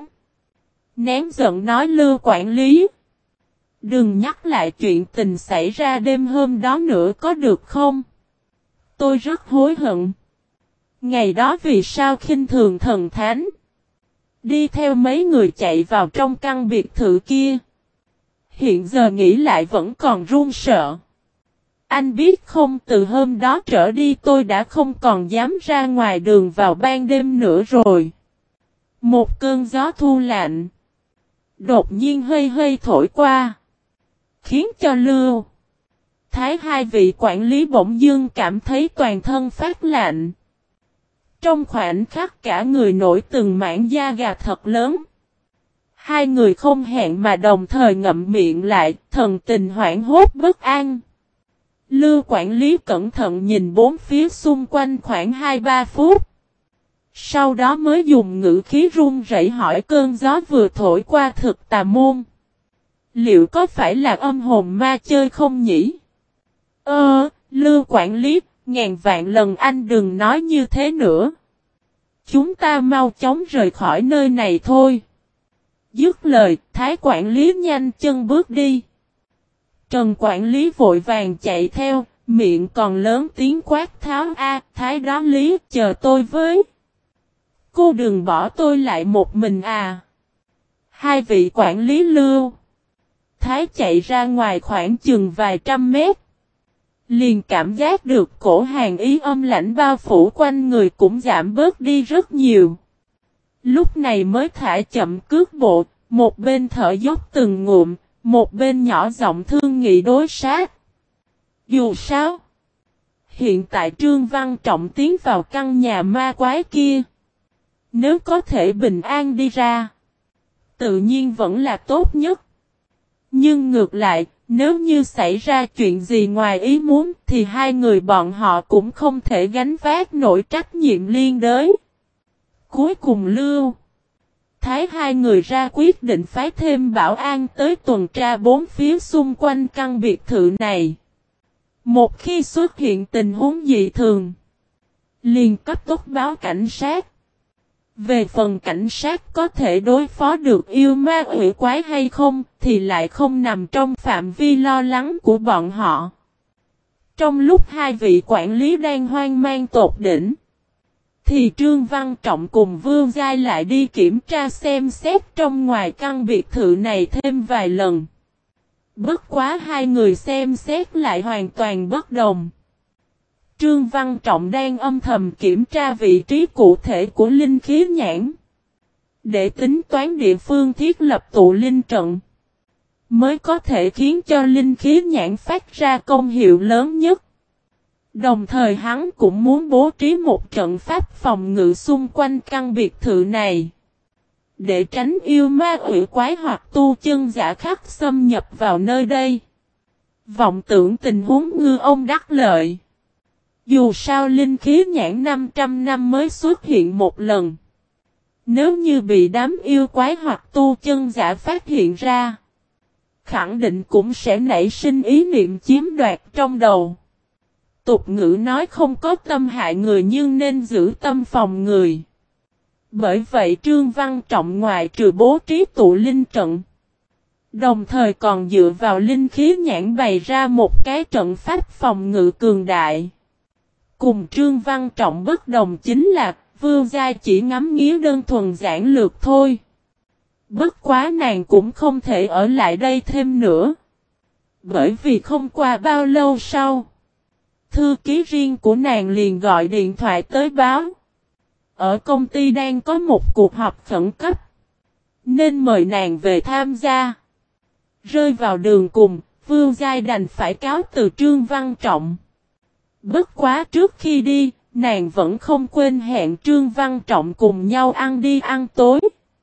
Nén giận nói Lưu quản lý. Đừng nhắc lại chuyện tình xảy ra đêm hôm đó nữa có được không? Tôi rất hối hận. Ngày đó vì sao khinh thường thần thánh. Đi theo mấy người chạy vào trong căn biệt thự kia. Hiện giờ nghĩ lại vẫn còn run sợ. Anh biết không, từ hôm đó trở đi tôi đã không còn dám ra ngoài đường vào ban đêm nữa rồi. Một cơn gió thu lạnh. Đột nhiên hơi hơi thổi qua. Khiến cho Lưu Thái hai vị quản lý bỗng dưng cảm thấy toàn thân phát lạnh. Trong khoảnh khắc cả người nổi từng mảng da gà thật lớn. Hai người không hẹn mà đồng thời ngậm miệng lại, thần tình hoảng hốt bất an. Lưu quản lý cẩn thận nhìn bốn phía xung quanh khoảng hai ba phút. Sau đó mới dùng ngữ khí run rẩy hỏi cơn gió vừa thổi qua thực tà môn. Liệu có phải là âm hồn ma chơi không nhỉ? Ơ, Lưu quản lý, ngàn vạn lần anh đừng nói như thế nữa. Chúng ta mau chóng rời khỏi nơi này thôi. Dứt lời, Thái quản lý nhanh chân bước đi. Trần quản lý vội vàng chạy theo, miệng còn lớn tiếng quát tháo a, Thái đó lý, chờ tôi với. Cô đừng bỏ tôi lại một mình à. Hai vị quản lý Lưu Thái chạy ra ngoài khoảng chừng vài trăm mét. Liền cảm giác được cổ hàn ý âm lãnh bao phủ quanh người cũng giảm bớt đi rất nhiều. Lúc này mới thả chậm cước bộ, một bên thở dốc từng ngụm, một bên nhỏ giọng thương nghị đối sát. Dù sao, hiện tại Trương Văn Trọng tiến vào căn nhà ma quái kia. Nếu có thể bình an đi ra, tự nhiên vẫn là tốt nhất. Nhưng ngược lại, nếu như xảy ra chuyện gì ngoài ý muốn thì hai người bọn họ cũng không thể gánh vác nổi trách nhiệm liên đới. Cuối cùng Lưu Thái hai người ra quyết định phái thêm bảo an tới tuần tra bốn phía xung quanh căn biệt thự này. Một khi xuất hiện tình huống dị thường, liền cấp tốc báo cảnh sát. Về phần cảnh sát có thể đối phó được yêu ma quỷ quái hay không thì lại không nằm trong phạm vi lo lắng của bọn họ. Trong lúc hai vị quản lý đang hoang mang tột đỉnh, thì Trương Văn Trọng cùng Vương Giai lại đi kiểm tra xem xét trong ngoài căn biệt thự này thêm vài lần. Bất quá hai người xem xét lại hoàn toàn bất đồng. Trương Văn Trọng đang âm thầm kiểm tra vị trí cụ thể của linh khí nhãn, để tính toán địa phương thiết lập tụ linh trận, mới có thể khiến cho linh khí nhãn phát ra công hiệu lớn nhất. Đồng thời hắn cũng muốn bố trí một trận pháp phòng ngự xung quanh căn biệt thự này, để tránh yêu ma quỷ quái hoặc tu chân giả khác xâm nhập vào nơi đây. Vọng tưởng tình huống ngư ông đắc lợi. Dù sao linh khí nhãn năm trăm năm mới xuất hiện một lần. Nếu như bị đám yêu quái hoặc tu chân giả phát hiện ra, khẳng định cũng sẽ nảy sinh ý niệm chiếm đoạt trong đầu. Tục ngữ nói không có tâm hại người nhưng nên giữ tâm phòng người. Bởi vậy Trương Văn Trọng ngoài trừ bố trí tụ linh trận, đồng thời còn dựa vào linh khí nhãn bày ra một cái trận pháp phòng ngự cường đại. Cùng Trương Văn Trọng bất đồng chính là Vương Giai chỉ ngắm nghía đơn thuần giản lược thôi. Bất quá nàng cũng không thể ở lại đây thêm nữa. Bởi vì không qua bao lâu sau, thư ký riêng của nàng liền gọi điện thoại tới báo. Ở công ty đang có một cuộc họp khẩn cấp, nên mời nàng về tham gia. Rơi vào đường cùng, Vương Giai đành phải cáo từ Trương Văn Trọng. Bất quá trước khi đi, nàng vẫn không quên hẹn Trương Văn Trọng cùng nhau ăn đi ăn tối.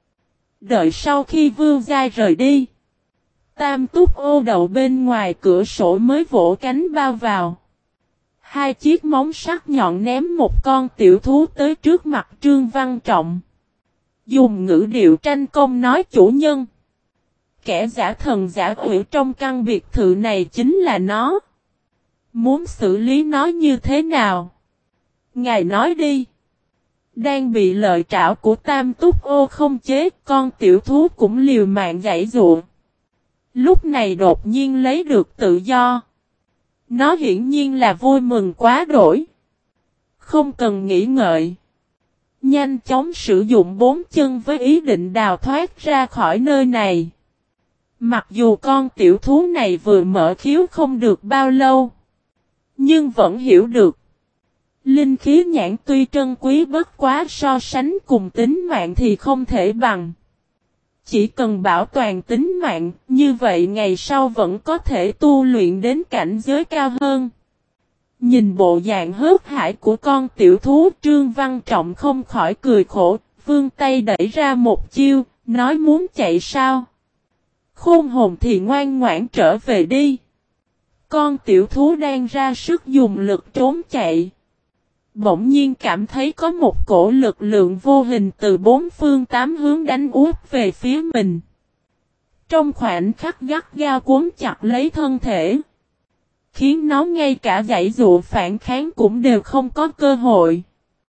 Đợi sau khi Vương Giai rời đi, Tam Túc ô đậu bên ngoài cửa sổ mới vỗ cánh bao vào. Hai chiếc móng sắc nhọn ném một con tiểu thú tới trước mặt Trương Văn Trọng. Dùng ngữ điệu tranh công nói chủ nhân. Kẻ giả thần giả quỷ trong căn biệt thự này chính là nó. Muốn xử lý nó như thế nào? Ngài nói đi. Đang bị lợi trảo của Tam Túc Ô không chế, con tiểu thú cũng liều mạng giãy giụa. Lúc này đột nhiên lấy được tự do. Nó hiển nhiên là vui mừng quá đổi. Không cần nghĩ ngợi. Nhanh chóng sử dụng bốn chân với ý định đào thoát ra khỏi nơi này. Mặc dù con tiểu thú này vừa mở khiếu không được bao lâu. Nhưng vẫn hiểu được. Linh khí nhãn tuy trân quý bất quá so sánh cùng tính mạng thì không thể bằng. Chỉ cần bảo toàn tính mạng, như vậy ngày sau vẫn có thể tu luyện đến cảnh giới cao hơn. Nhìn bộ dạng hớt hải của con tiểu thú, Trương Văn Trọng không khỏi cười khổ, vươn tay đẩy ra một chiêu, nói muốn chạy sao? Khôn hồn thì ngoan ngoãn trở về đi. Con tiểu thú đang ra sức dùng lực trốn chạy. Bỗng nhiên cảm thấy có một cổ lực lượng vô hình từ bốn phương tám hướng đánh úp về phía mình. Trong khoảnh khắc gắt gao cuốn chặt lấy thân thể. Khiến nó ngay cả giãy dụa phản kháng cũng đều không có cơ hội.